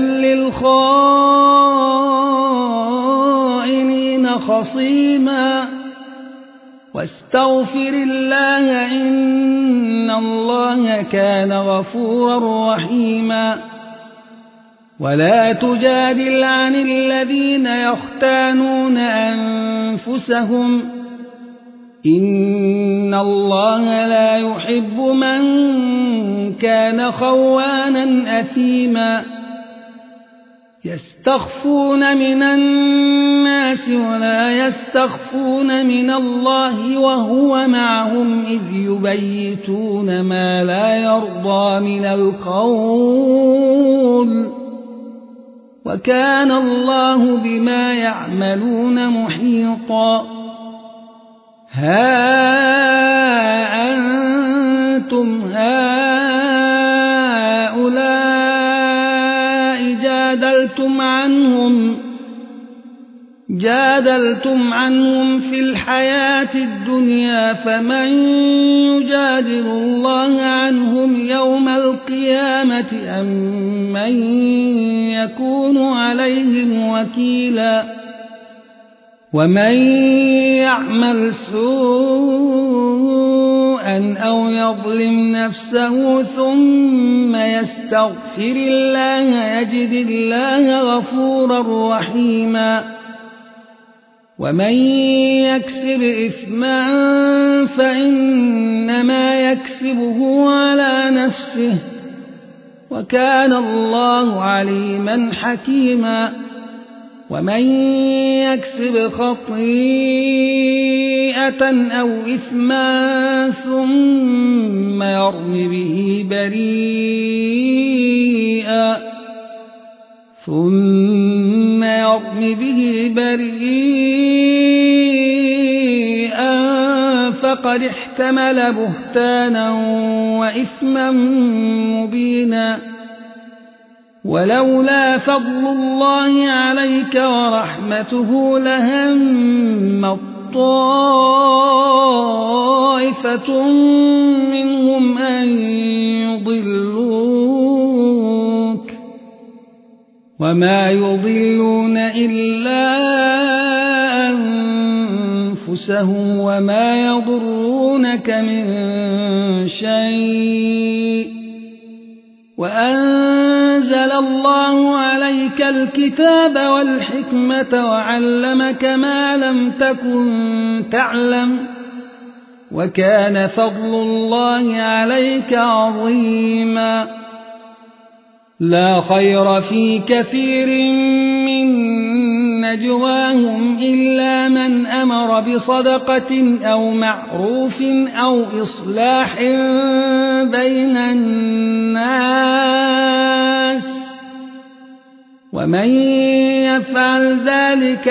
للخائنين خصيما واستغفر الله إن الله كان غفورا رحيما ولا تجادل عن الذين يختانون أنفسهم إن الله لا يحب من كان خوانا أثيما يستخفون من الناس ولا يستخفون من الله وهو معهم إذ يبيتون ما لا يرضى من القول وكان الله بما يعملون محيطا ها أنتم هؤلاء جادلتم عنهم في الحياة الدنيا فمن يجادل الله عنهم يوم القيامة أم من يكون عليهم وكيلا ومن يعمل سوءا أو يظلم نفسه ثم يستغفر الله يجد الله غفورا رحيما ومن يكسب إثما فإنما يكسبه على نفسه وكان الله عليما حكيما ومن يكسب خطيئة أو إثما ثم يرم به بريئا فقد احتمل بهتانا وإثما مبينا ولولا فضل الله عليك ورحمته لهم طائفة منهم أن يضلوك وما يضلون إلا أنفسهم وما يضرونك من شيء وأنزل الله عليك الكتاب والحكمة وعلمك ما لم تكن تعلم وكان فضل الله عليك عظيما لا خير في كثير من نجواهم إلا من أمر بصدقة أو معروف أو إصلاح بين الناس ومن يفعل ذلك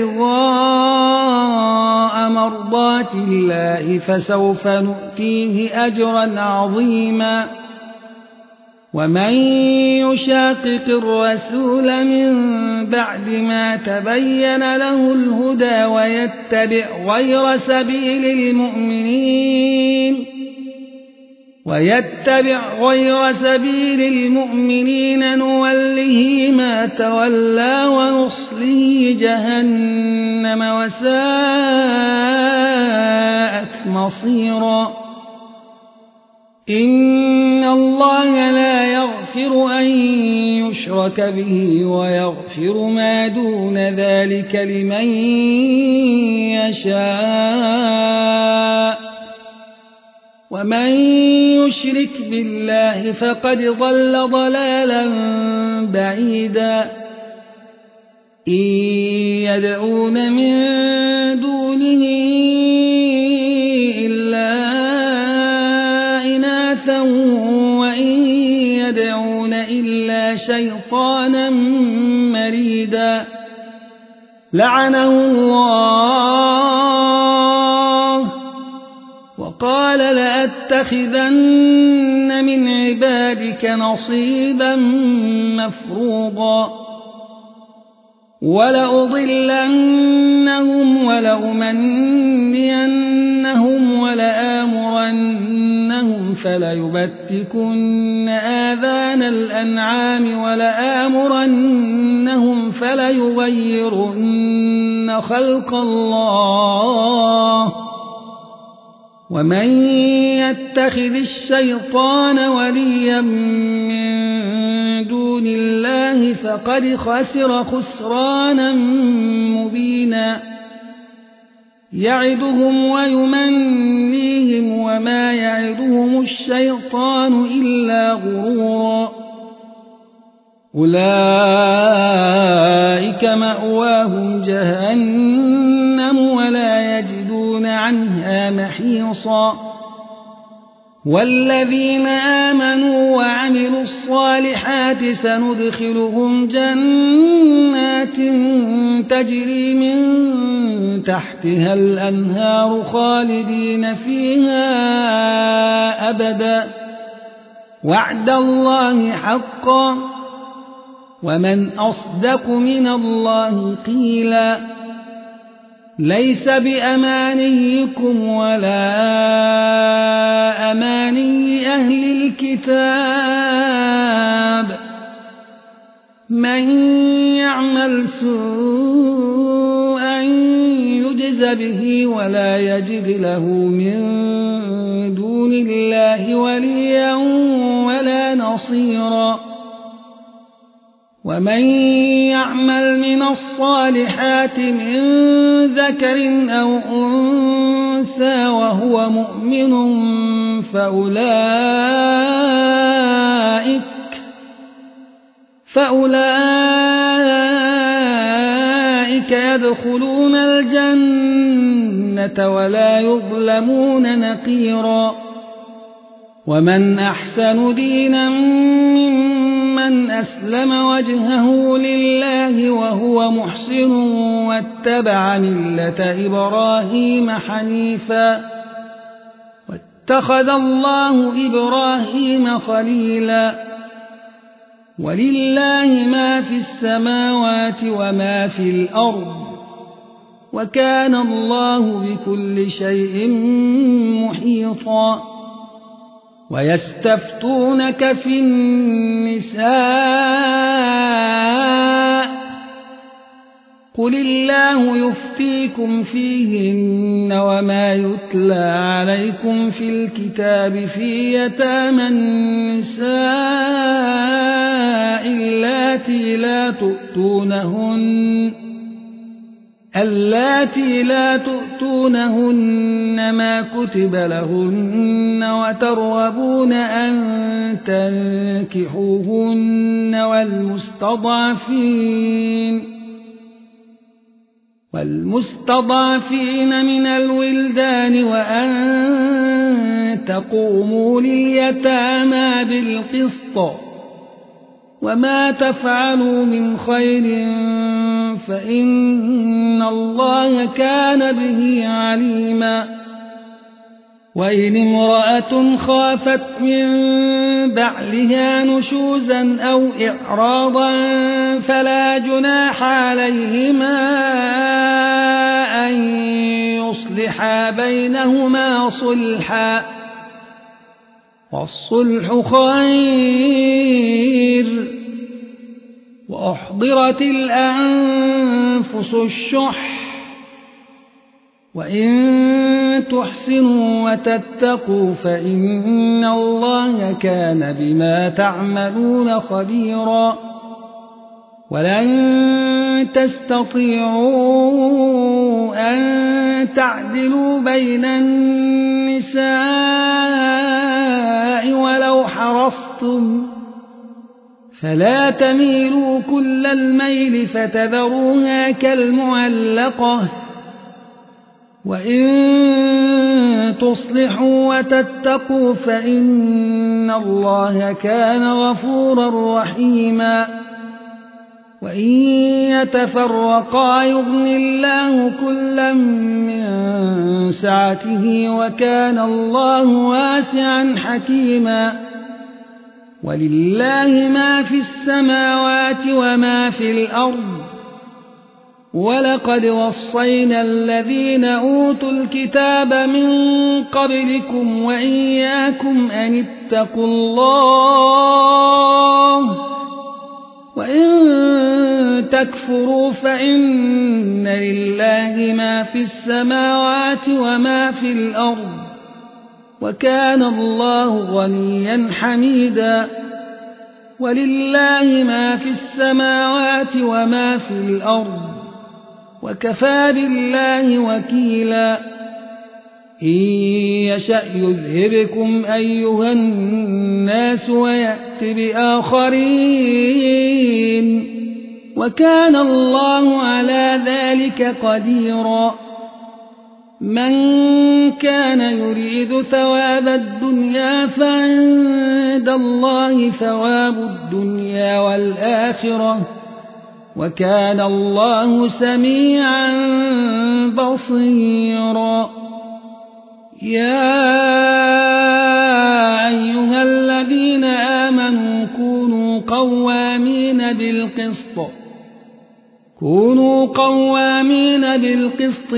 ابتغاء مرضات الله فسوف نؤتيه أجرا عظيما ومن يشاقق الرسول من بعد ما تبين له الهدى ويتبع غير سبيل المؤمنين نوله ما تولى ونصله جهنم وساءت مصيرا إن الله لا يغفر أن يشرك به ويغفر ما دون ذلك لمن يشاء ومن يشرك بالله فقد ضل ضلالا بعيدا إن يدعون من دونه لعنه الله وقال لأتخذن من عبادك نصيبا مفروضا ولأضلنهم ولأمنينهم ولآمرنهم فليبتكن آذان الأنعام ولآمرنهم فليغيرن خلق الله ومن يتخذ الشيطان وليا من دون الله فقد خسر خسرانا مبينا يعدهم ويمنيهم وما يعدهم الشيطان إلا غرورا أولئك مأواهم جهنم ولا يجدون عنها محيصا والذين آمنوا وعملوا الصالحات سندخلهم جنات تجري من تحتها الأنهار خالدين فيها أبدا وعد الله حقا ومن أصدق من الله قيلا ليس بأمانيكم ولا أماني أهل الكتاب من يعمل سوءا يجز به ولا يجد له من دون الله وليا ولا نصيرا ومن يعمل من الصالحات من ذكر أو أنثى وهو مؤمن فأولئك يدخلون الجنة ولا يظلمون نقيرا ومن أحسن دينا ممن أسلم وجهه لله وهو محسن واتبع ملة إبراهيم حنيفا واتخذ الله إبراهيم خليلا ولله ما في السماوات وما في الأرض وكان الله بكل شيء محيطا ويستفتونك في النساء قل الله يفتيكم فيهن وما يتلى عليكم في الكتاب في يتامى النساء اللاتي لا تؤتونهن ما كتب لهن وترغبون أن تنكحوهن والمستضعفين من الولدان وأن تقوموا لليتامى بالقسط وما تفعلوا من خير فإن الله كان به عليما وإن امرأة خافت من بعلها نشوزا أو إعراضا فلا جناح عليهما أن يصلحا بينهما صلحا والصلح خير وأحضرت الأنفس الشح وإن تحسنوا وتتقوا فإن الله كان بما تعملون خبيرا ولن تستطيعوا أن تعدلوا بين النساء ولو حرصتم فلا تميلوا كل الميل فتذروها كالمعلقة وإن تصلحوا وتتقوا فإن الله كان غفورا رحيما وإن يتفرقا يغن الله كلا من سعته وكان الله واسعا حكيما ولله ما في السماوات وما في الأرض ولقد وصينا الذين أوتوا الكتاب من قبلكم وإياكم أن اتقوا الله وإن تكفروا فإن لله ما في السماوات وما في الأرض وكان الله غنيا حميدا ولله ما في السماوات وما في الأرض وكفى بالله وكيلا إن يشأ يذهبكم أيها الناس ويأت بآخرين وكان الله على ذلك قديرا من كان يريد ثواب الدنيا فعند الله ثواب الدنيا والآخرة وكان الله سميعا بصيرا يا أيها الذين آمنوا كونوا قوامين بالقسط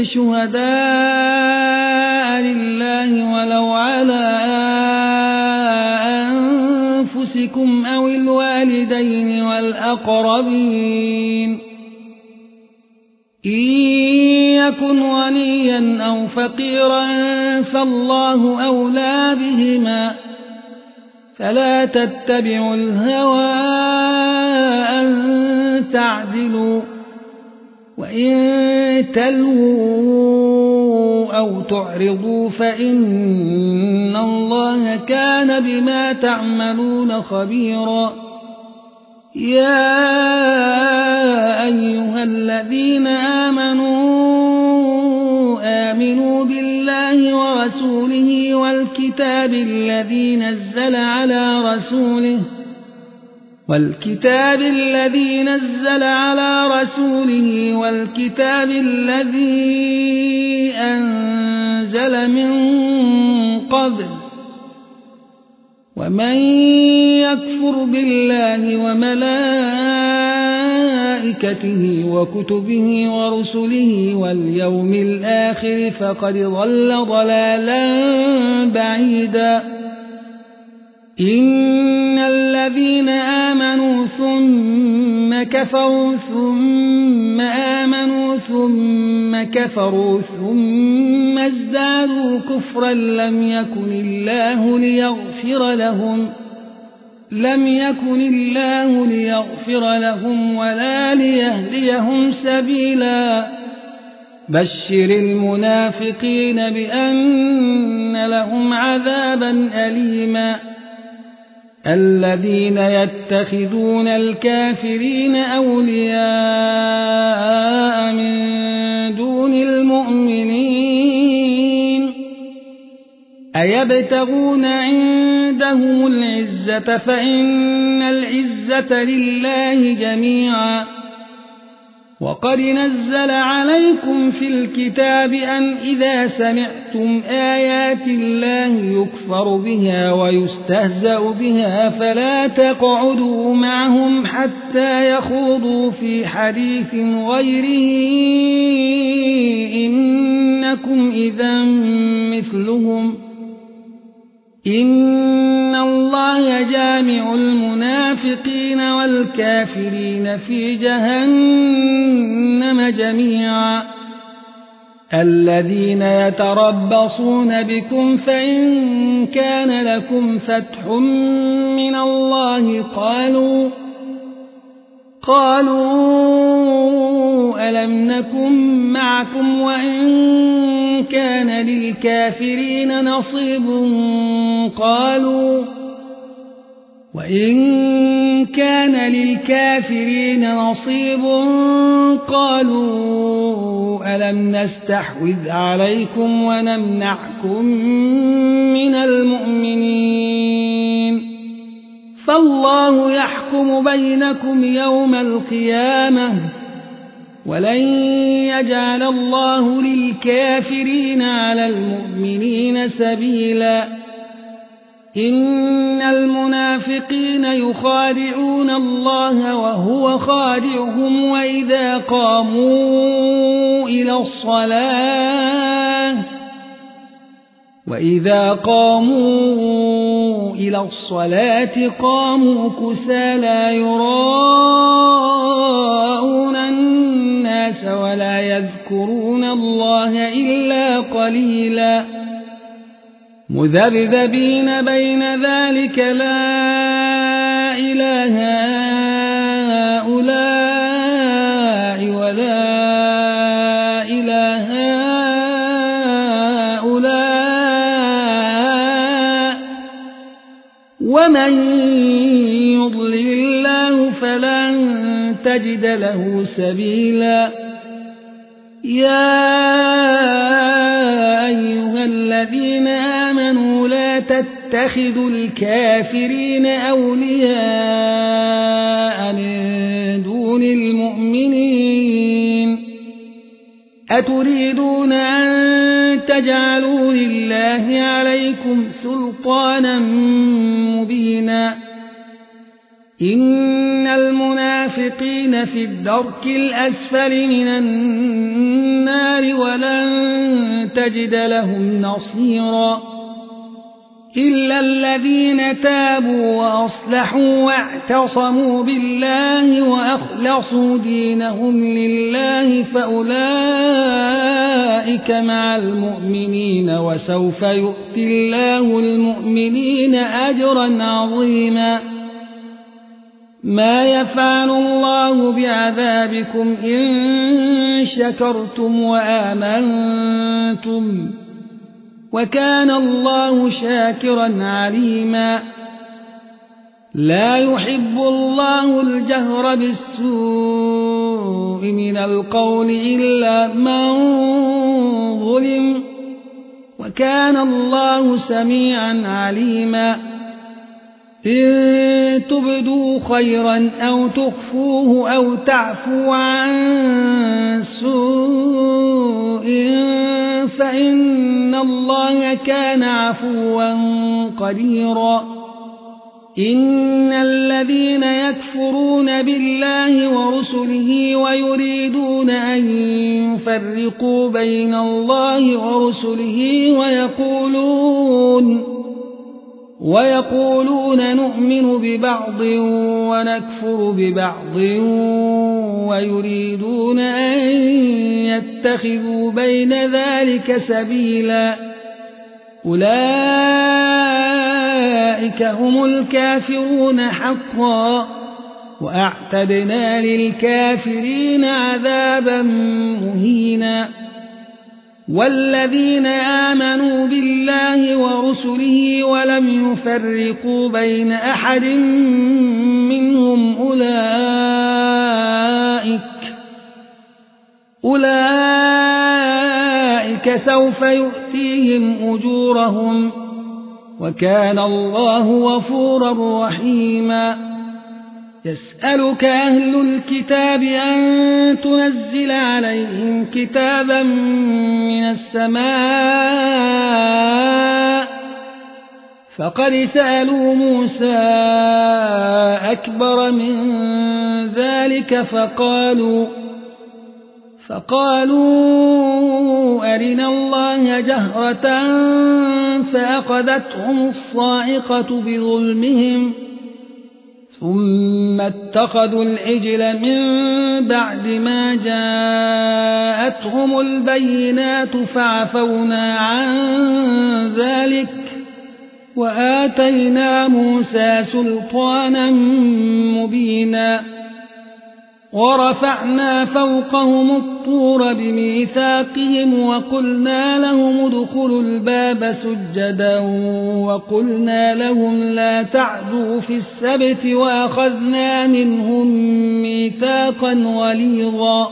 شهداء لله ولو على أنفسكم أو الوالدين والأقربين إن يكن غنيا أو فقيرا فالله أولى بهما فلا تتبعوا الهوى أن تعدلوا وإن تلووا أو تعرضوا فإن الله كان بما تعملون خبيرا يا أيها الذين آمنوا بالله ورسوله والكتاب الذي نزل على رسوله والكتاب الذي أنزل من قبل ومن يكفر بالله وملائكته وكتبه ورسله واليوم الآخر فقد ضل ضلالا بعيدا إن الذين آمنوا ثم كفروا ثم آمنوا ثم كفروا ثم ازدادوا كفرا لم يكن الله ليغفر لهم ولا ليهديهم سبيلا بشر المنافقين بأن لهم عذابا أليما الذين يتخذون الكافرين أولياء من دون المؤمنين أيبتغون عندهم العزة فإن العزة لله جميعا وقد نزل عليكم في الكتاب أن إذا سمعتم آيات الله يكفر بها ويستهزأ بها فلا تقعدوا معهم حتى يخوضوا في حديث غيره إنكم إذا مثلهم إن الله جامع المنافقين والكافرين في جهنم جميعا الذين يتربصون بكم فإن كان لكم فتح من الله قالوا ألم نكن معكم وإن كان للكافرين نصيب قالوا ألم نستحوذ عليكم ونمنعكم من المؤمنين فالله يحكم بينكم يوم القيامة ولن يجعل الله للكافرين على المؤمنين سبيلا إن المنافقين يخادعون الله وهو خادعهم وإذا قاموا إلى الصلاة قاموا كسالى يراءون الناس ولا يذكرون الله إلا قليلا مذبذبين بين ذلك لا إله هؤلاء ولا إله هؤلاء ومن يضلل الله فلن تجد له سبيلا يا أيها الذين آمنوا لا تتخذوا الكافرين أولياء من دون المؤمنين أتريدون أن تجعلوا لله عليكم سلطانا مبينا إن المنافقين في الدرك الأسفل من النار ولن تجد لهم نصيرا إلا الذين تابوا وأصلحوا واعتصموا بالله وأخلصوا دينهم لله فأولئك مع المؤمنين وسوف يؤتي الله المؤمنين أجرا عظيما ما يفعل الله بعذابكم إن شكرتم وآمنتم وكان الله شاكرا عليما لا يحب الله الجهر بالسوء من القول إلا من ظلم وكان الله سميعا عليما إن تبدوا خيرا أو تخفوه أو تعفوا عن سوء فإن الله كان عفوا قديرا إن الذين يكفرون بالله ورسله ويريدون أن يفرقوا بين الله ورسله ويقولون نؤمن ببعض ونكفر ببعض ويريدون أن يتخذوا بين ذلك سبيلا أولئك هم الكافرون حقا وأعتدنا للكافرين عذابا مهينا والذين آمنوا بالله ورسله ولم يفرقوا بين أحد منهم أولئك سوف يؤتيهم أجورهم وكان الله غفورا رحيما يسألك أهل الكتاب أن تنزل عليهم كتابا من السماء فقد سألوا موسى أكبر من ذلك فقالوا أرنا الله جهرة فأخذتهم الصاعقة بظلمهم ثم اتخذوا العجل من بعد ما جاءتهم البينات فعفونا عن ذلك وآتينا موسى سلطانا مبينا ورفعنا فوقهم الطور بميثاقهم وقلنا لهم ادخلوا الباب سجدا وقلنا لهم لا تعدوا في السبت وأخذنا منهم ميثاقا غليظا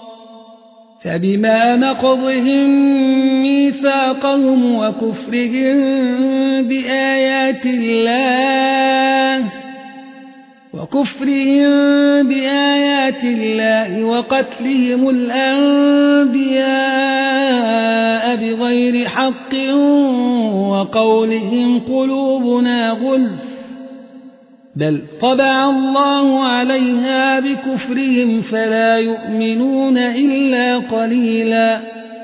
فبما نقضهم ميثاقهم وكفرهم بآيات الله وكفرهم بآيات الله وقتلهم الأنبياء بغير حق وقولهم قلوبنا غلف بل طبع الله عليها بكفرهم فلا يؤمنون إلا قليلا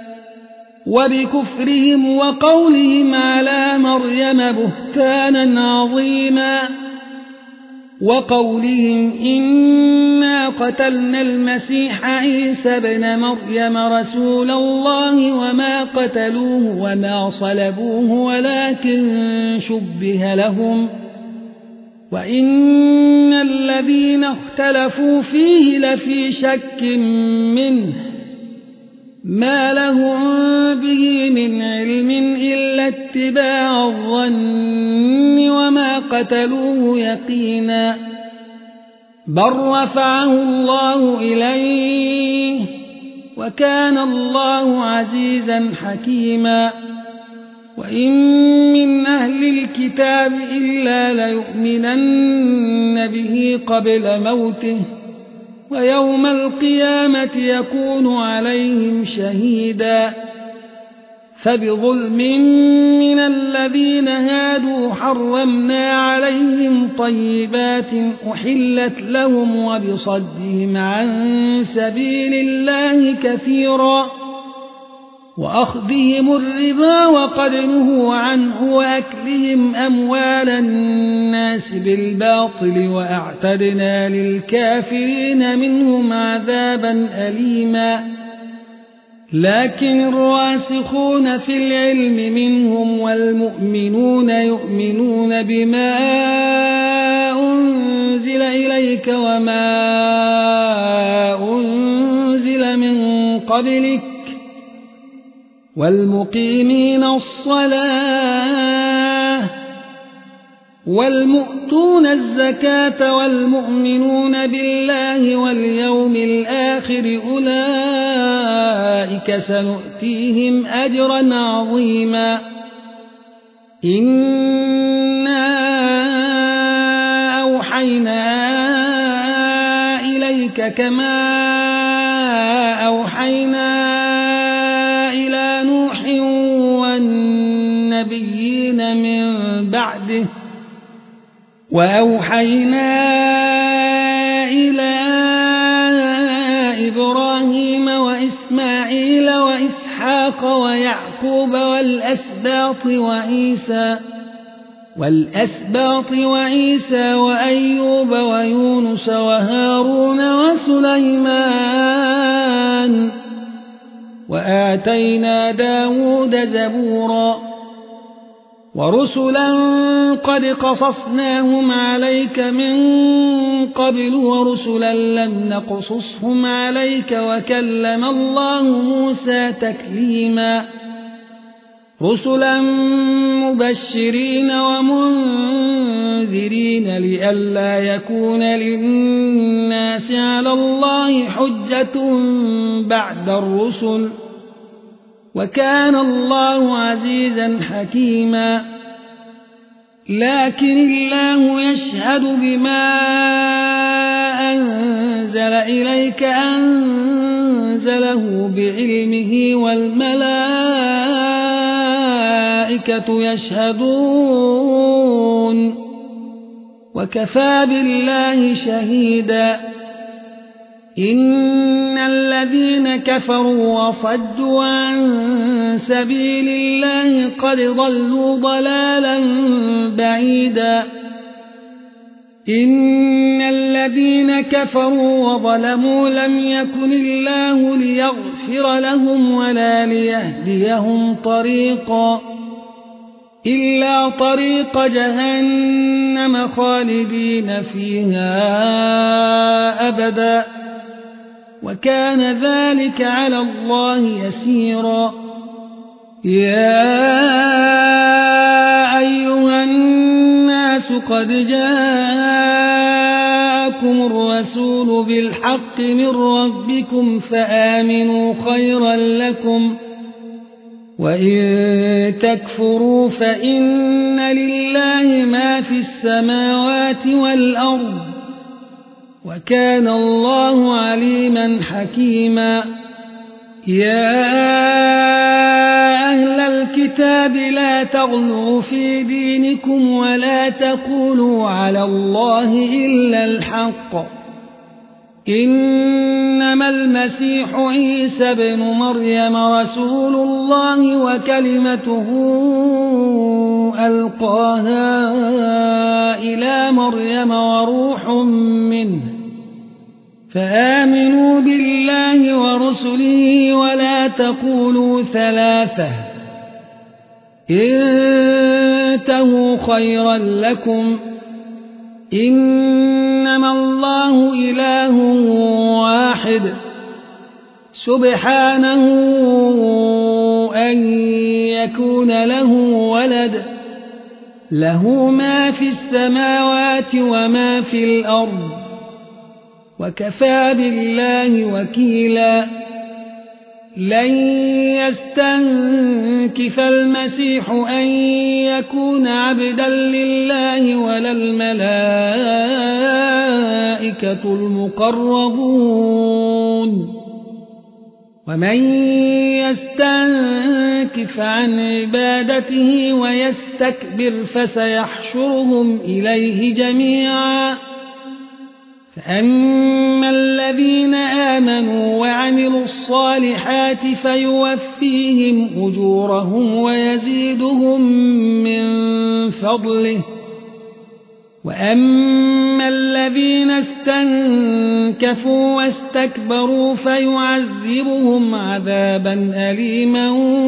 وبكفرهم وقولهم على مريم بهتانا عظيما وقولهم إنا قتلنا المسيح عيسى ابن مريم رسول الله وما قتلوه وما صلبوه ولكن شبه لهم وإن الذين اختلفوا فيه لفي شك منه ما لهم به من علم إلا اتباع الظن وما قتلوه يقينا بل رفعه الله إليه وكان الله عزيزا حكيما وإن من أهل الكتاب إلا ليؤمنن به قبل موته ويوم القيامة يكون عليهم شهيدا فبظلم من الذين هادوا حرمنا عليهم طيبات أحلت لهم وبصدهم عن سبيل الله كثيرا وأخذهم الربا وقد نهوا عنه وأكلهم أموال الناس بالباطل وأعتدنا للكافرين منهم عذابا أليما لكن الراسخون في العلم منهم والمؤمنون يؤمنون بما أنزل إليك وما أنزل من قبلك والمقيمين الصلاة والمؤتون الزكاة والمؤمنون بالله واليوم الآخر أولئك سنؤتيهم أجرا عظيما إنا أوحينا إليك كما أوحينا إلى نوح والنبيين من بعده وأوحينا إلى إبراهيم وإسماعيل وإسحاق ويعقوب والأسباط وعيسى وأيوب ويونس وهارون وسليمان وآتينا داود زبورا ورسلا قد قصصناهم عليك من قبل ورسلا لم نقصصهم عليك وكلم الله موسى تكليما رسلا مبشرين ومنذرين لئلا يكون للناس على الله حجة بعد الرسل وكان الله عزيزا حكيما لكن الله يشهد بما أنزل إليك أنزله بعلمه والملائكة يشهدون وكفى بالله شهيدا إن الذين كفروا وصدوا عن سبيل الله قد ضلوا ضلالا بعيدا إن الذين كفروا وظلموا لم يكن الله ليغفر لهم ولا ليهديهم طريقا إلا طريق جهنم خالدين فيها أبدا وكان ذلك على الله يسيرا يا أيها الناس قد جاءكم الرسول بالحق من ربكم فآمنوا خيرا لكم وإن تكفروا فإن لله ما في السماوات والأرض وكان الله عليما حكيما. يا أهل الكتاب لا تغلوا في دينكم ولا تقولوا على الله إلا الحق، إنما المسيح عيسى ابن مريم رسول الله وكلمته ألقاها إلى مريم وروح منه، فآمنوا بالله ورسله ولا تقولوا ثلاثة، انتهوا خيرا لكم، إنما الله إله واحد سبحانه أن يكون له ولد، له ما في السماوات وما في الأرض، وكفى بالله وكيلا. لن يستنكف المسيح أن يكون عبدا لله ولا الملائكة المقربون، ومن يستنكف عن عبادته ويستكبر فسيحشرهم إليه جميعا. فأما الذين آمنوا وعملوا الصالحات فيوفيهم أجورهم ويزيدهم من فضله، وأما الذين استنكفوا واستكبروا فيعذبهم عذابا أليما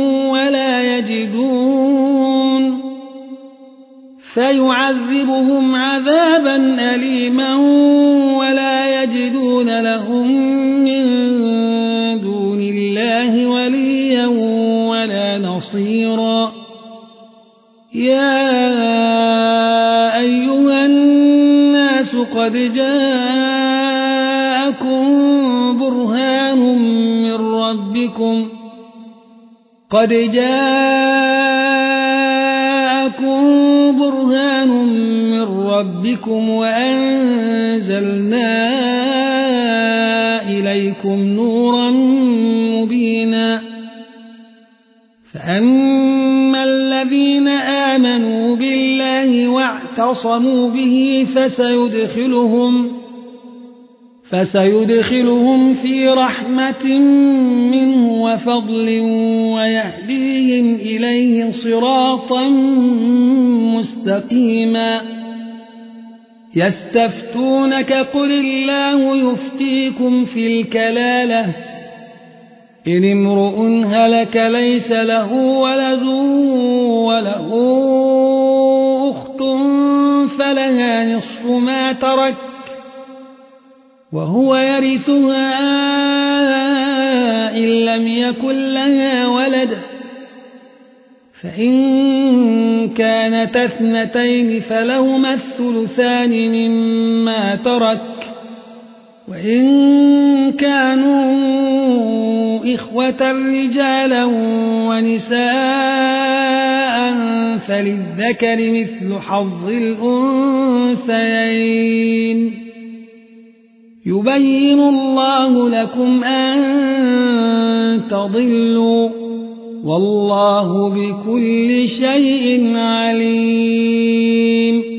ولا يجدون لهم من دون الله وليا ولا نصيرا. يا أيها الناس قد جاءكم برهان من ربكم وأنزلنا إليكم نورا مبينا. فأما الذين آمنوا بالله واعتصموا به فسيدخلهم في رحمة منه وفضل ويهديهم إليه صراطا مستقيما. يستفتونك قل الله يفتيكم في الكلالة، إن امرؤ هلك ليس له ولد وله أخت فلها نصف ما ترك وهو يرثها إن لم يكن لها ولد، فإن كانت اثنتين فلهما الثلثان مما ترك، وإن كانوا إخوة رجالا ونساء فللذكر مثل حظ الأنثيين. يبين الله لكم أن تضلوا، والله بكل شيء عليم.